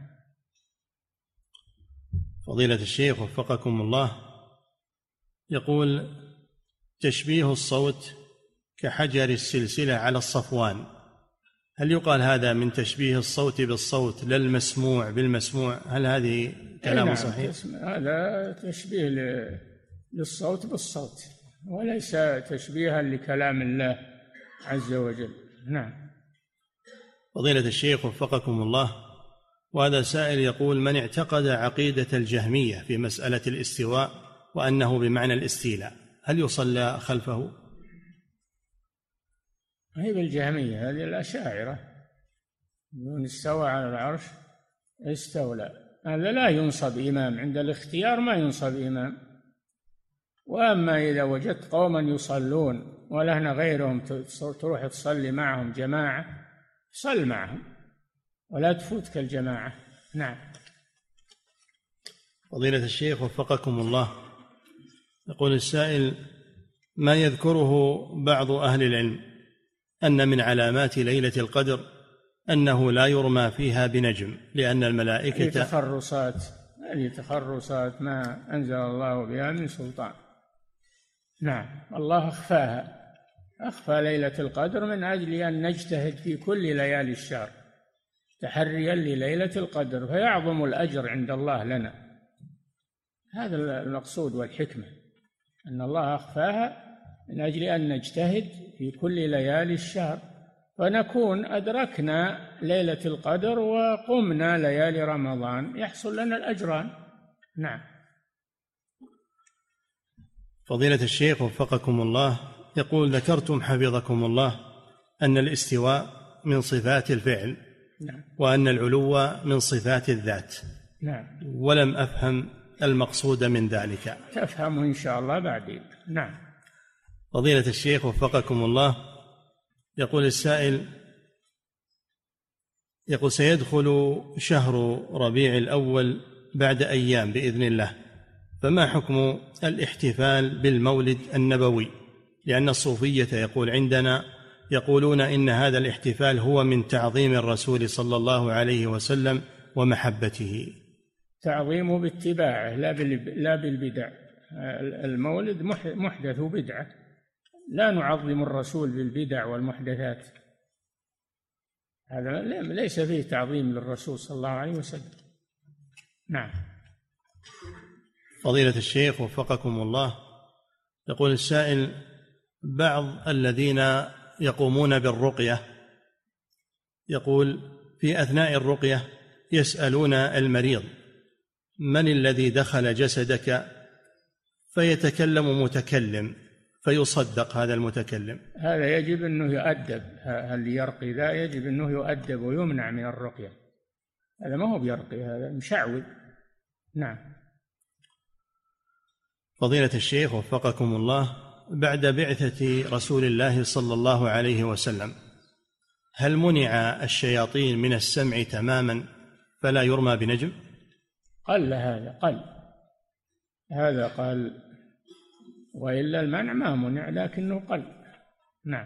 فضيلة الشيخ وفقكم الله، يقول: تشبيه الصوت كحجر السلسلة على الصفوان، هل يقال هذا من تشبيه الصوت بالصوت لا المسموع بالمسموع؟ هل هذه كلام صحيح؟ هذا تشبيه للصوت بالصوت، وليس تشبيها لكلام الله عز وجل. نعم. فضيلة الشيخ وفقكم الله، وهذا سائل يقول: من اعتقد عقيدة الجهمية في مسألة الاستواء وأنه بمعنى الاستيلاء، هل يصلى خلفه؟ هي بالجهمية، هذه الأشاعرة، من استوى على العرش استولى، هذا لا ينصب إمام، عند الاختيار ما ينصب إمام. وأما إذا وجدت قوما يصلون ولهنا غيرهم تروح تصلي معهم جماعة، صل معهم ولا تفوتك الجماعة. نعم. فضيلة الشيخ وفقكم الله، يقول السائل: ما يذكره بعض أهل العلم أن من علامات ليلة القدر أنه لا يرمى فيها بنجم، لأن الملائكة هذه تخرصات ما أنزل الله بها من سلطان. نعم، الله أخفى ليلة القدر من أجل أن نجتهد في كل ليالي الشهر تحريا لليلة القدر، فيعظم الأجر عند الله لنا. هذا المقصود والحكمة، أن الله أخفاها من أجل أن نجتهد في كل ليالي الشهر، فنكون أدركنا ليلة القدر وقمنا ليالي رمضان، يحصل لنا الأجران. نعم. فضيلة الشيخ وفقكم الله، يقول: ذكرتم حفظكم الله أن الاستواء من صفات الفعل، نعم، وأن العلو من صفات الذات. نعم. ولم أفهم المقصود من ذلك. تفهمه إن شاء الله بعدين. نعم. فضيلة الشيخ وفقكم الله، يقول السائل: يقول: سيدخل شهر ربيع الأول بعد أيام بإذن الله، فما حكم الاحتفال بالمولد النبوي؟ لأن الصوفية يقولون إن هذا الاحتفال هو من تعظيم الرسول صلى الله عليه وسلم ومحبته. تعظيمه باتباعه لا بالبدع. المولد محدث بدعة، لا نعظم الرسول بالبدع والمحدثات، هذا ليس فيه تعظيم للرسول صلى الله عليه وسلم. نعم. فضيلة الشيخ وفقكم الله، يقول السائل: بعض الذين يقومون بالرقية يقول في أثناء الرقية يسألون المريض: من الذي دخل جسدك؟ فيتكلم متكلم فيصدق هذا المتكلم. هذا يجب أنه يؤدب، اللي يرقي ذا يجب أنه يؤدب ويمنع من الرقية، هذا ما هو بيرقي، هذا مشعوذ. نعم. فضيلة الشيخ وفقكم الله، بعد بعثة رسول الله صلى الله عليه وسلم هل منع الشياطين من السمع تماما فلا يرمى بنجم؟ قل هذا قل، وإلا المنع ما منع لكنه قل. نعم.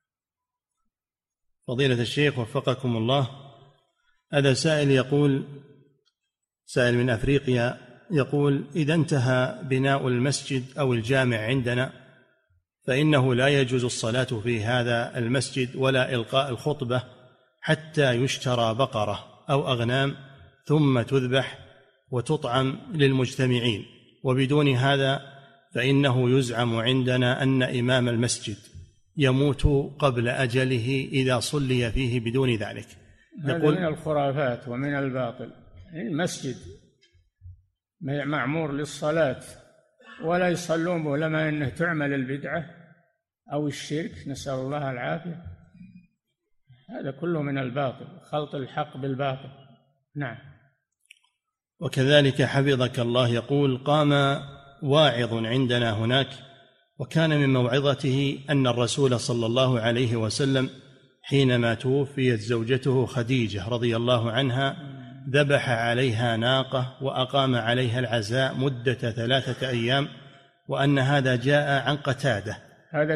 فضيلة الشيخ وفقكم الله، هذا سائل يقول، سائل من أفريقيا، يقول: إذا انتهى بناء المسجد أو الجامع عندنا فإنه لا يجوز الصلاة في هذا المسجد ولا إلقاء الخطبة حتى يشترى بقرة أو أغنام ثم تذبح وتطعم للمجتمعين، وبدون هذا فإنه يزعم عندنا أن إمام المسجد يموت قبل أجله إذا صلي فيه بدون ذلك. هذا من الخرافات ومن الباطل. المسجد معمور للصلاة ولا يصلون به، لما أنه تعمل البدعة أو الشرك، نسأل الله العافية، هذا كله من الباطل، خلط الحق بالباطل. نعم. وكذلك حفظك الله يقول: قام واعظ عندنا هناك وكان من موعظته أن الرسول صلى الله عليه وسلم حينما توفيت زوجته خديجة رضي الله عنها ذبح عليها ناقة وأقام عليها العزاء مدة 3 أيام، وأن هذا جاء عن قتادة. هذا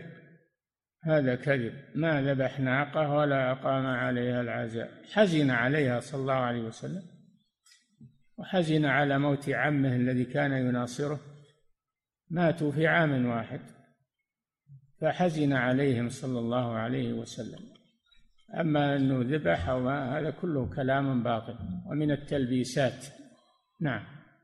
كذب، ما ذبح ناقة ولا أقام عليها العزاء، حزن عليها صلى الله عليه وسلم، وحزن على موت عمه الذي كان يناصره، ماتوا في عام واحد، فحزن عليهم صلى الله عليه وسلم. أما أنه ذبح أو ما، هذا كله كلام باطل ومن التلبيسات. نعم.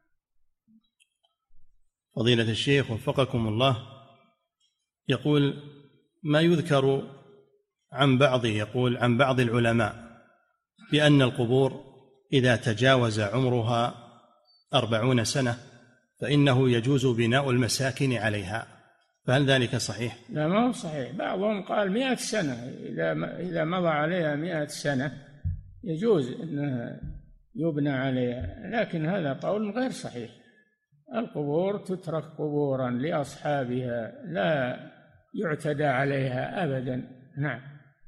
فضيلة الشيخ وفقكم الله، يقول: ما يذكر عن بعض العلماء بأن القبور إذا تجاوز عمرها 40 سنة فإنه يجوز بناء المساكن عليها، فهل ذلك صحيح؟ لا، ما هو صحيح. بعضهم قال 100 سنة، إذا مضى عليها 100 سنة يجوز أنه يبنى عليها، لكن هذا قول غير صحيح. القبور تترك قبورا لأصحابها، لا يعتدى عليها أبدا. نعم.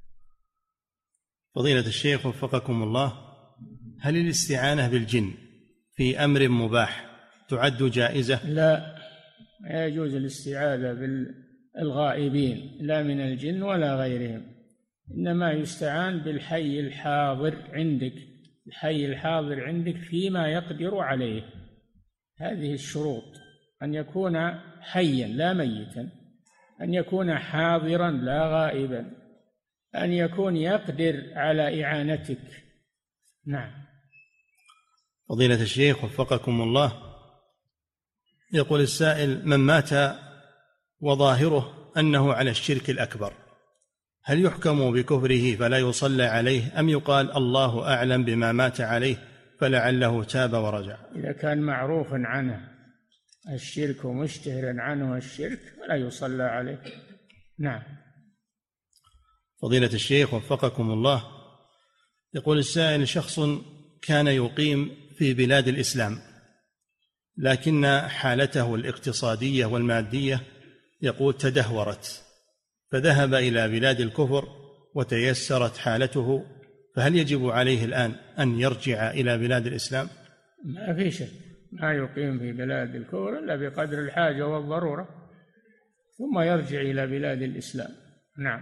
فضيلة الشيخ وفقكم الله، هل الاستعانة بالجن في أمر مباح تعد جائزة؟ لا يجوز الاستعاذة بالغائبين، لا من الجن ولا غيرهم، إنما يستعان بالحي الحاضر عندك، الحي الحاضر عندك فيما يقدر عليه. هذه الشروط: أن يكون حيا لا ميتا، أن يكون حاضرا لا غائبا، أن يكون يقدر على إعانتك. نعم. فضيلة الشيخ وفقكم الله، يقول السائل: من مات وظاهره أنه على الشرك الأكبر هل يحكم بكفره فلا يصلى عليه، أم يقال الله أعلم بما مات عليه فلعله تاب ورجع؟ إذا كان معروف عنه الشرك ومشتهر عنه الشرك فلا يصلى عليه. نعم. فضيلة الشيخ وفقكم الله، يقول السائل: شخص كان يقيم في بلاد الإسلام لكن حالته الاقتصادية والمادية يقول تدهورت، فذهب إلى بلاد الكفر وتيسرت حالته، فهل يجب عليه الآن أن يرجع إلى بلاد الإسلام؟ ما في شك، ما يقيم في بلاد الكفر إلا بقدر الحاجة والضرورة، ثم يرجع إلى بلاد الإسلام. نعم.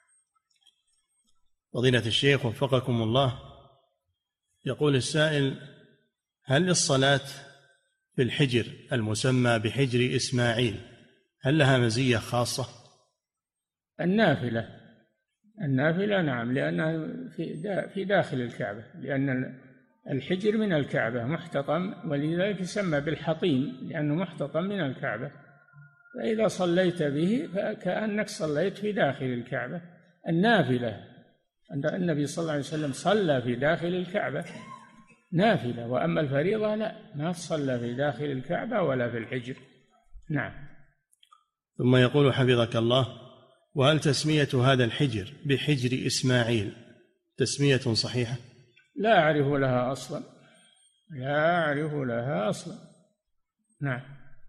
فضيلة الشيخ وفقكم الله، يقول السائل: هل الصلاة في الحجر المسمى بحجر إسماعيل هل لها مزية خاصة؟ النافلة نعم، لأنها في داخل الكعبة، لأن الحجر من الكعبة محتطم، ولذلك يسمى بالحطيم لأنه محتطم من الكعبة، فإذا صليت به فكأنك صليت في داخل الكعبة. النافلة النبي صلى الله عليه وسلم صلى في داخل الكعبة نافلة، وأما الفريضة لا، ما تصلى في داخل الكعبة ولا في الحجر. نعم. ثم يقول حفظك الله: وهل تسمية هذا الحجر بحجر إسماعيل تسمية صحيحة؟ لا أعرف لها أصلا. نعم.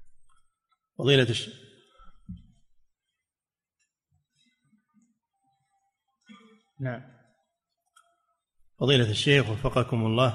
فضيلة الشيخ وفقكم الله،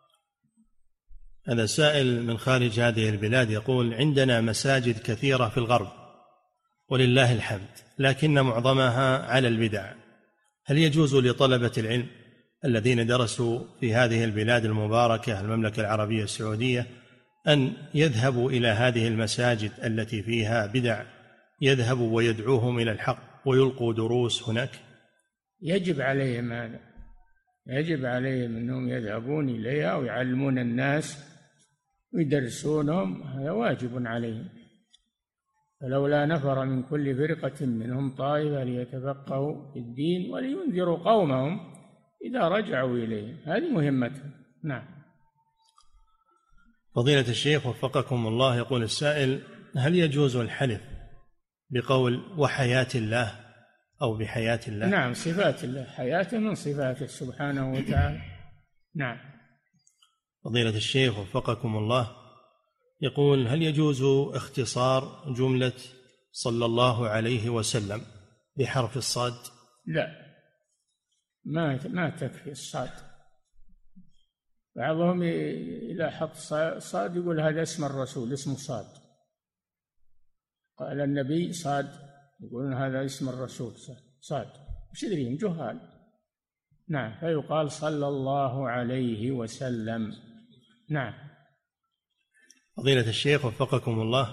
هذا سائل من خارج هذه البلاد يقول: عندنا مساجد كثيرة في الغرب ولله الحمد، لكن معظمها على البدع، هل يجوز لطلبة العلم الذين درسوا في هذه البلاد المباركة المملكة العربية السعودية أن يذهبوا إلى هذه المساجد التي فيها بدع، يذهبوا ويدعوهم إلى الحق ويلقوا دروس هناك؟ يجب عليهم هذا، يجب عليهم أنهم يذهبون إليها ويعلمون الناس ويدرسونهم، هذا واجب عليهم. فلولا نفر من كل فرقة منهم طائفة ليتفقهوا في الدين ولينذروا قومهم إذا رجعوا إليهم، هذه مهمتهم. نعم. فضيلة الشيخ وفقكم الله، يقول السائل: هل يجوز الحلف بقول وحياة الله أو بحياة الله؟ نعم، صفات الله، حياته من صفاته سبحانه وتعالى. نعم. فضيلة الشيخ وفقكم الله، يقول: هل يجوز اختصار جملة صلى الله عليه وسلم بحرف الصاد؟ لا، ما تكفي الصاد. بعضهم إذا حط صاد يقول هذا اسم الرسول، اسمه صاد. قال النبي صاد، يقولون هذا اسم الرسول صاد، مش يدريهم جهال. نعم، فيقال صلى الله عليه وسلم. نعم. فضيلة الشيخ وفقكم الله،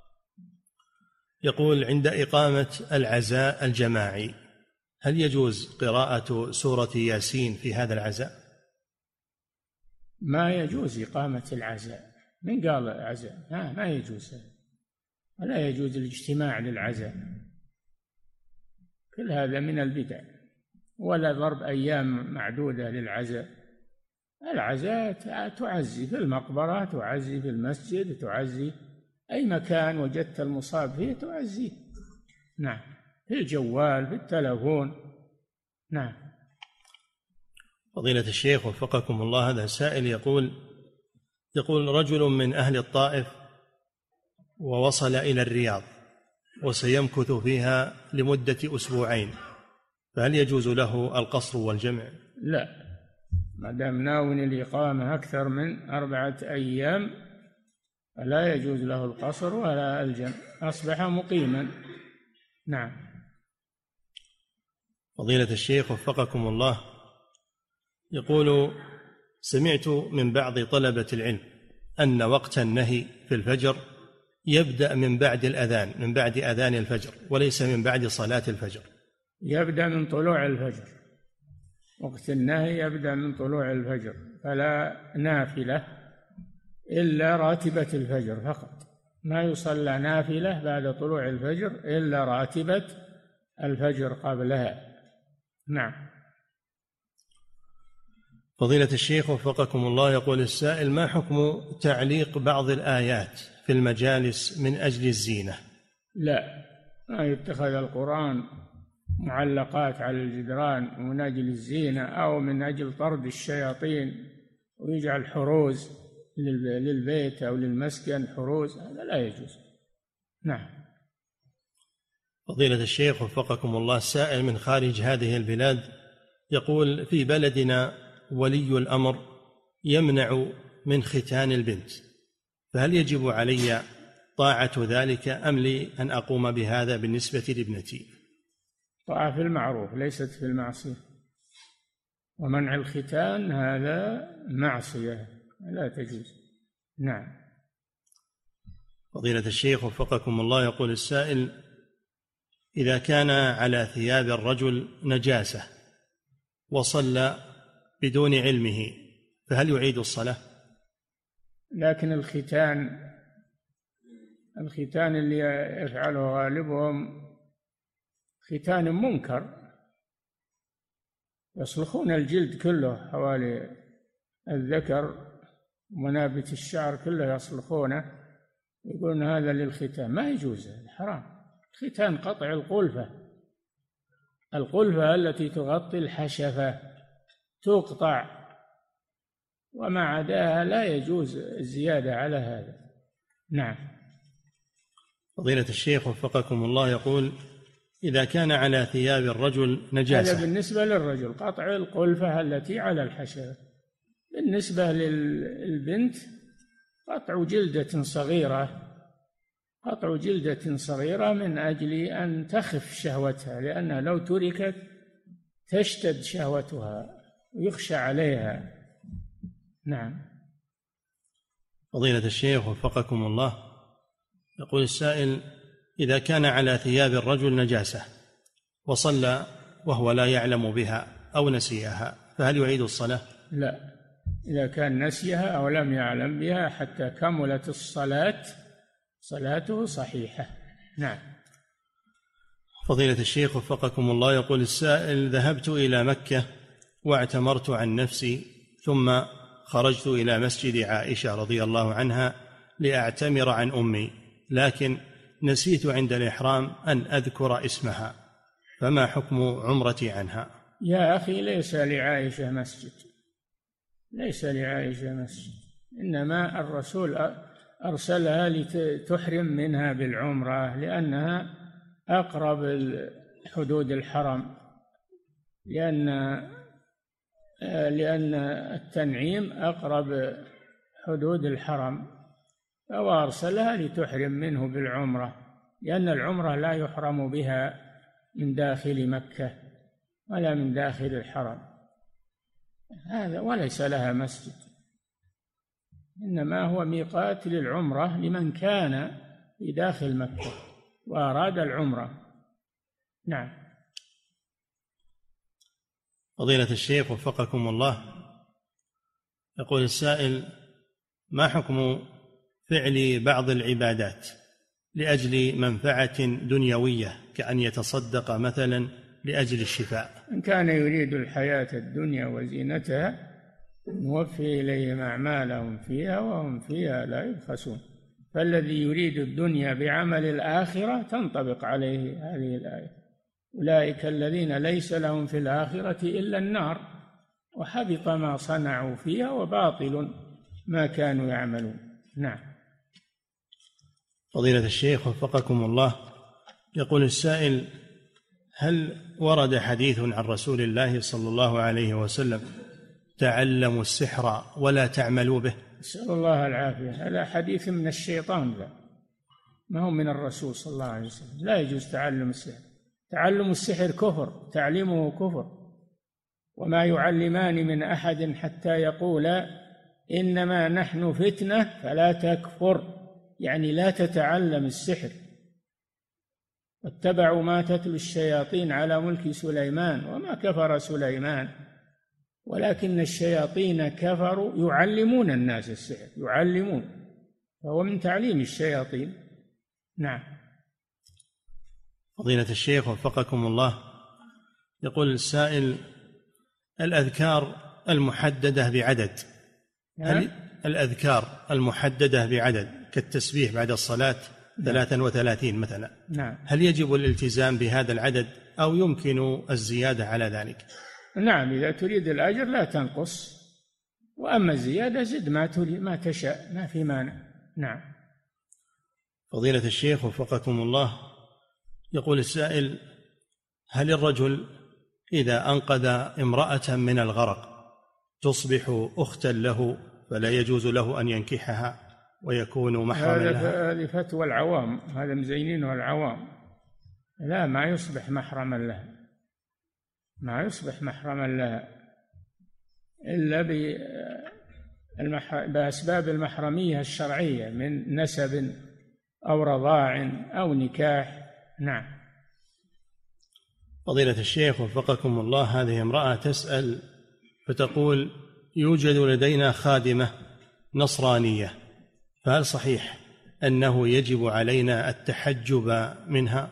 يقول: عند إقامة العزاء الجماعي هل يجوز قراءة سورة ياسين في هذا العزاء؟ ما يجوز إقامة العزاء. من قال عزاء؟ ما يجوز، ولا يجوز الاجتماع للعزاء، كل هذا من البدع، ولا ضرب أيام معدودة للعزاء. العزاء تعزي في المقبرة، تعزي في المسجد، تعزي أي مكان وجدت المصاب فيه تعزيه. نعم، في الجوال، في التلفون. نعم. فضيلة الشيخ وفقكم الله، هذا سائل يقول: رجل من أهل الطائف ووصل إلى الرياض وسيمكث فيها لمدة أسبوعين، فهل يجوز له القصر والجمع؟ لا، ما دام ناوي الإقامة أكثر من 4 أيام فلا يجوز له القصر ولا الجمع، أصبح مقيما. نعم. فضيلة الشيخ وفقكم الله، يقول: سمعت من بعض طلبة العلم أن وقت النهي في الفجر يبدأ من بعد الأذان، من بعد أذان الفجر، وليس من بعد صلاة الفجر. يبدأ من طلوع الفجر، وقت النهي يبدأ من طلوع الفجر، فلا نافلة إلا راتبة الفجر فقط، ما يصلى نافلة بعد طلوع الفجر إلا راتبة الفجر قبلها. نعم. فضيلة الشيخ وفقكم الله، يقول السائل: ما حكم تعليق بعض الآيات في المجالس من أجل الزينة؟ لا، ما يتخذ القرآن معلقات على الجدران من أجل الزينة أو من أجل طرد الشياطين ويجعل حروز للبيت أو للمسكن، حروز، هذا لا يجوز. نعم. فضيلة الشيخ وفقكم الله، سائل من خارج هذه البلاد يقول: في بلدنا ولي الأمر يمنع من ختان البنت، فهل يجب علي طاعة ذلك أم لي أن أقوم بهذا بالنسبة لابنتي؟ طاعة في المعروف ليست في المعصية، ومنع الختان هذا معصية لا تجوز. نعم. فضيلة الشيخ وفقكم الله، يقول السائل: إذا كان على ثياب الرجل نجاسة وصلى بدون علمه فهل يعيد الصلاة؟ لكن الختان اللي يفعله غالبهم ختان منكر، يصلخون الجلد كله حوالي الذكر ومنابت الشعر كله يصلخونه، يقولون هذا للختان. ما يجوز، حرام. الختان قطع القلفة التي تغطي الحشفة تقطع، وما عداها لا يجوز الزيادة على هذا. نعم. فضيلة الشيخ وفقكم الله، يقول: إذا كان على ثياب الرجل نجاسة. هذا بالنسبة للرجل قطع القلفة التي على الحشفة. بالنسبة للبنت قطع جلدة صغيرة من أجل أن تخف شهوتها، لأنها لو تركت تشتد شهوتها ويخشى عليها. نعم. فضيلة الشيخ وفقكم الله، يقول السائل: إذا كان على ثياب الرجل نجاسة وصلى وهو لا يعلم بها أو نسيها فهل يعيد الصلاة؟ لا، إذا كان نسيها أو لم يعلم بها حتى كملت الصلاة صلاته صحيحة. نعم. فضيلة الشيخ وفقكم الله، يقول السائل: ذهبت إلى مكة واعتمرت عن نفسي، ثم خرجت إلى مسجد عائشة رضي الله عنها لأعتمر عن أمي، لكن نسيت عند الإحرام أن أذكر اسمها، فما حكم عمرتي عنها؟ يا أخي، ليس لعائشة مسجد، إنما الرسول أرسلها لتحرم منها بالعمرة، لأنها أقرب حدود الحرم، لأن التنعيم أقرب حدود الحرم، فهو أرسلها لتحرم منه بالعمرة، لأن العمرة لا يحرم بها من داخل مكة ولا من داخل الحرم، هذا وليس لها مسجد، إنما هو ميقات للعمرة لمن كان في داخل مكة وأراد العمرة. نعم. فضيلة الشيخ وفقكم الله، يقول السائل: ما حكم فعل بعض العبادات لأجل منفعة دنيوية كأن يتصدق مثلا لأجل الشفاء؟ إن كان يريد الحياة الدنيا وزينتها نوفي إليهم أعمالهم فيها وهم فيها لا يبخسون، فالذي يريد الدنيا بعمل الآخرة تنطبق عليه هذه الآية: أولئك الذين ليس لهم في الآخرة إلا النار وحبط ما صنعوا فيها وباطل ما كانوا يعملون. نعم. فضيلة الشيخ وفقكم الله، يقول السائل: هل ورد حديث عن رسول الله صلى الله عليه وسلم: تعلموا السحر ولا تعملوا به؟ نسأل الله العافية. هذا حديث من الشيطان، لا، ما هو من الرسول صلى الله عليه وسلم. لا يجوز تعلم السحر. تعلم السحر كفر، تعليمه كفر. وما يعلمان من أحد حتى يقولا إنما نحن فتنة فلا تكفر، يعني لا تتعلم السحر. واتبعوا ما تتلو الشياطين على ملك سليمان وما كفر سليمان ولكن الشياطين كفروا يعلمون الناس السحر، يعلمون، فهو من تعليم الشياطين. نعم. فضيلة الشيخ وفقكم الله، يقول السائل: الأذكار المحددة بعدد، هل الأذكار المحددة بعدد كالتسبيح بعد الصلاة 33 مثلا، نعم، هل يجب الالتزام بهذا العدد أو يمكن الزيادة على ذلك؟ نعم، إذا تريد الأجر لا تنقص، وأما الزيادة زد ما تريد ما تشاء، ما في مانع. نعم. فضيلة الشيخ وفقكم الله، يقول السائل: هل الرجل إذا أنقذ امرأة من الغرق تصبح أختا له فلا يجوز له أن ينكحها ويكون محرما لها؟ هذه فتوى العوام، هذا مزينينه العوام. لا، ما يصبح محرما لها، ما يصبح محرما لها إلا بأسباب المحرمية الشرعية من نسب أو رضاع أو نكاح. نعم. فضيلة الشيخ وفقكم الله، هذه امرأة تسأل فتقول: يوجد لدينا خادمة نصرانية، فهل صحيح أنه يجب علينا التحجب منها؟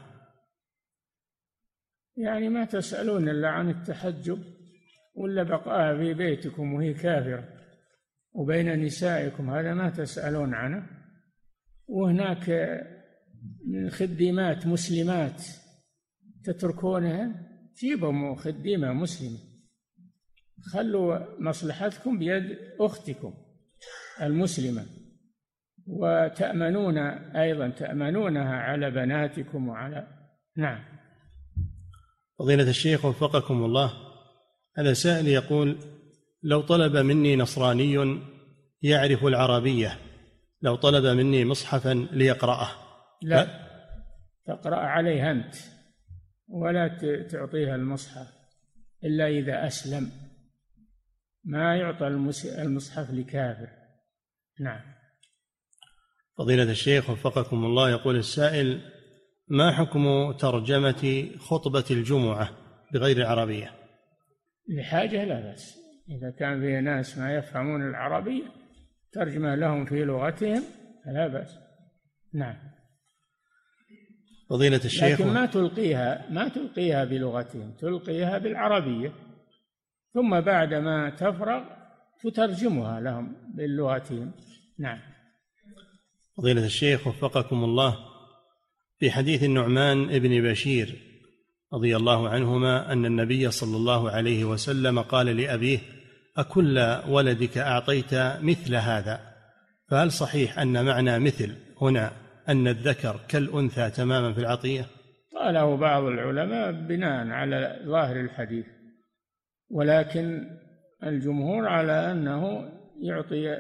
يعني ما تسألون إلا عن التحجب، ولا بقاء في بيتكم وهي كافرة وبين نسائكم، هذا ما تسألون عنه. وهناك من خديمات مسلمات تتركونها، جيبوا خديمة مسلمة، خلوا مصلحتكم بيد أختكم المسلمة، وتأمنون أيضا تأمنونها على بناتكم وعلى. نعم. فضيلة الشيخ وفقكم الله، هذا سائل يقول: لو طلب مني نصراني يعرف العربية، لو طلب مني مصحفا ليقرأه، لا تقرأ عليه أنت، ولا تعطيها المصحف إلا إذا أسلم، ما يعطى المصحف لكافر. نعم. فضيلة الشيخ وفقكم الله، يقول السائل: ما حكم ترجمة خطبة الجمعة بغير العربية؟ لحاجة لا بأس، إذا كان فيه ناس ما يفهمون العربية ترجمة لهم في لغتهم لا بأس. نعم. فضيلة الشيخ، لكن ما تلقيها بلغتهم، تلقيها بالعربية، ثم بعد ما تفرغ تترجمها لهم بلغتهم. نعم. فضيلة الشيخ وفقكم الله، في حديث النعمان ابن بشير رضي الله عنهما أن النبي صلى الله عليه وسلم قال لأبيه: أكل ولدك أعطيت مثل هذا؟ فهل صحيح أن معنى مثل هنا أن الذكر كالأنثى تماما في العطية؟ قاله بعض العلماء بناء على ظاهر الحديث، ولكن الجمهور على أنه يعطي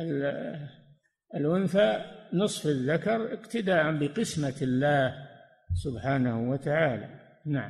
الأنثى نصف الذكر اقتداء بقسمة الله سبحانه وتعالى. نعم.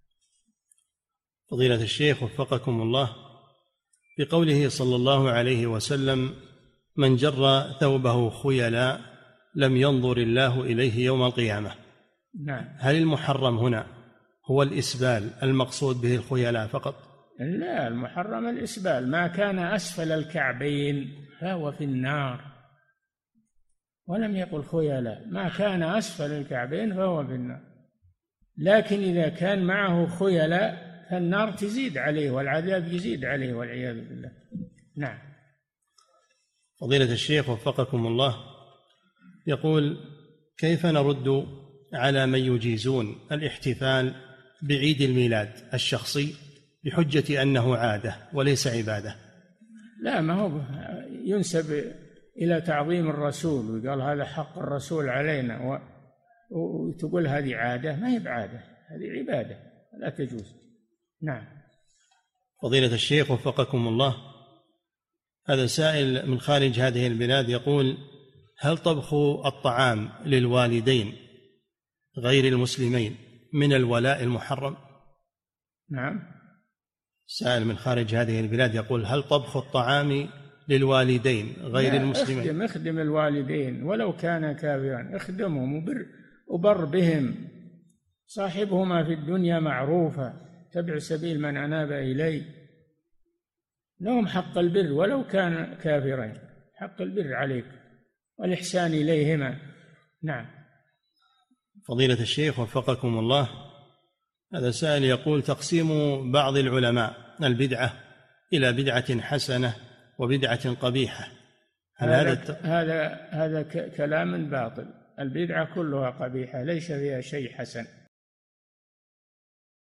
فضيلة الشيخ وفقكم الله، بقوله صلى الله عليه وسلم: من جر ثوبه خيلا لم ينظر الله إليه يوم القيامة. نعم. هل المحرم هنا هو الإسبال المقصود به الخيلاء فقط؟ لا، المحرم الإسبال، ما كان أسفل الكعبين فهو في النار، ولم يقل خيلاء، ما كان أسفل الكعبين فهو في النار. لكن إذا كان معه خيلاء فالنار تزيد عليه والعذاب يزيد عليه والعياذ بالله. نعم. فضيلة الشيخ وفقكم الله، يقول: كيف نرد على من يجيزون الاحتفال بعيد الميلاد الشخصي بحجة أنه عادة وليس عبادة؟ لا، ما هو ينسب إلى تعظيم الرسول، ويقال هذا حق الرسول علينا، وتقول هذه عادة، ما هي بعادة، هذه عبادة لا تجوز. نعم. فضيلة الشيخ وفقكم الله، هذا سائل من خارج هذه البلاد يقول: هل طبخ الطعام للوالدين غير المسلمين من الولاء المحرم؟ نعم. سائل من خارج هذه البلاد يقول: هل طبخ الطعام للوالدين غير المسلمين؟ اخدم الوالدين ولو كان كافرا، اخدمهم وبر بهم، صاحبهما في الدنيا معروفة، تبع سبيل من أناب إلي، لهم حق البر ولو كان كافرين، حق البر عليك والإحسان إليهما. نعم. فضيلة الشيخ وفقكم الله، هذا سائل يقول: تقسيم بعض العلماء البدعة إلى بدعة حسنة وبدعة قبيحة، هل هذا كلام باطل. البدعة كلها قبيحة، ليس فيها شيء حسن.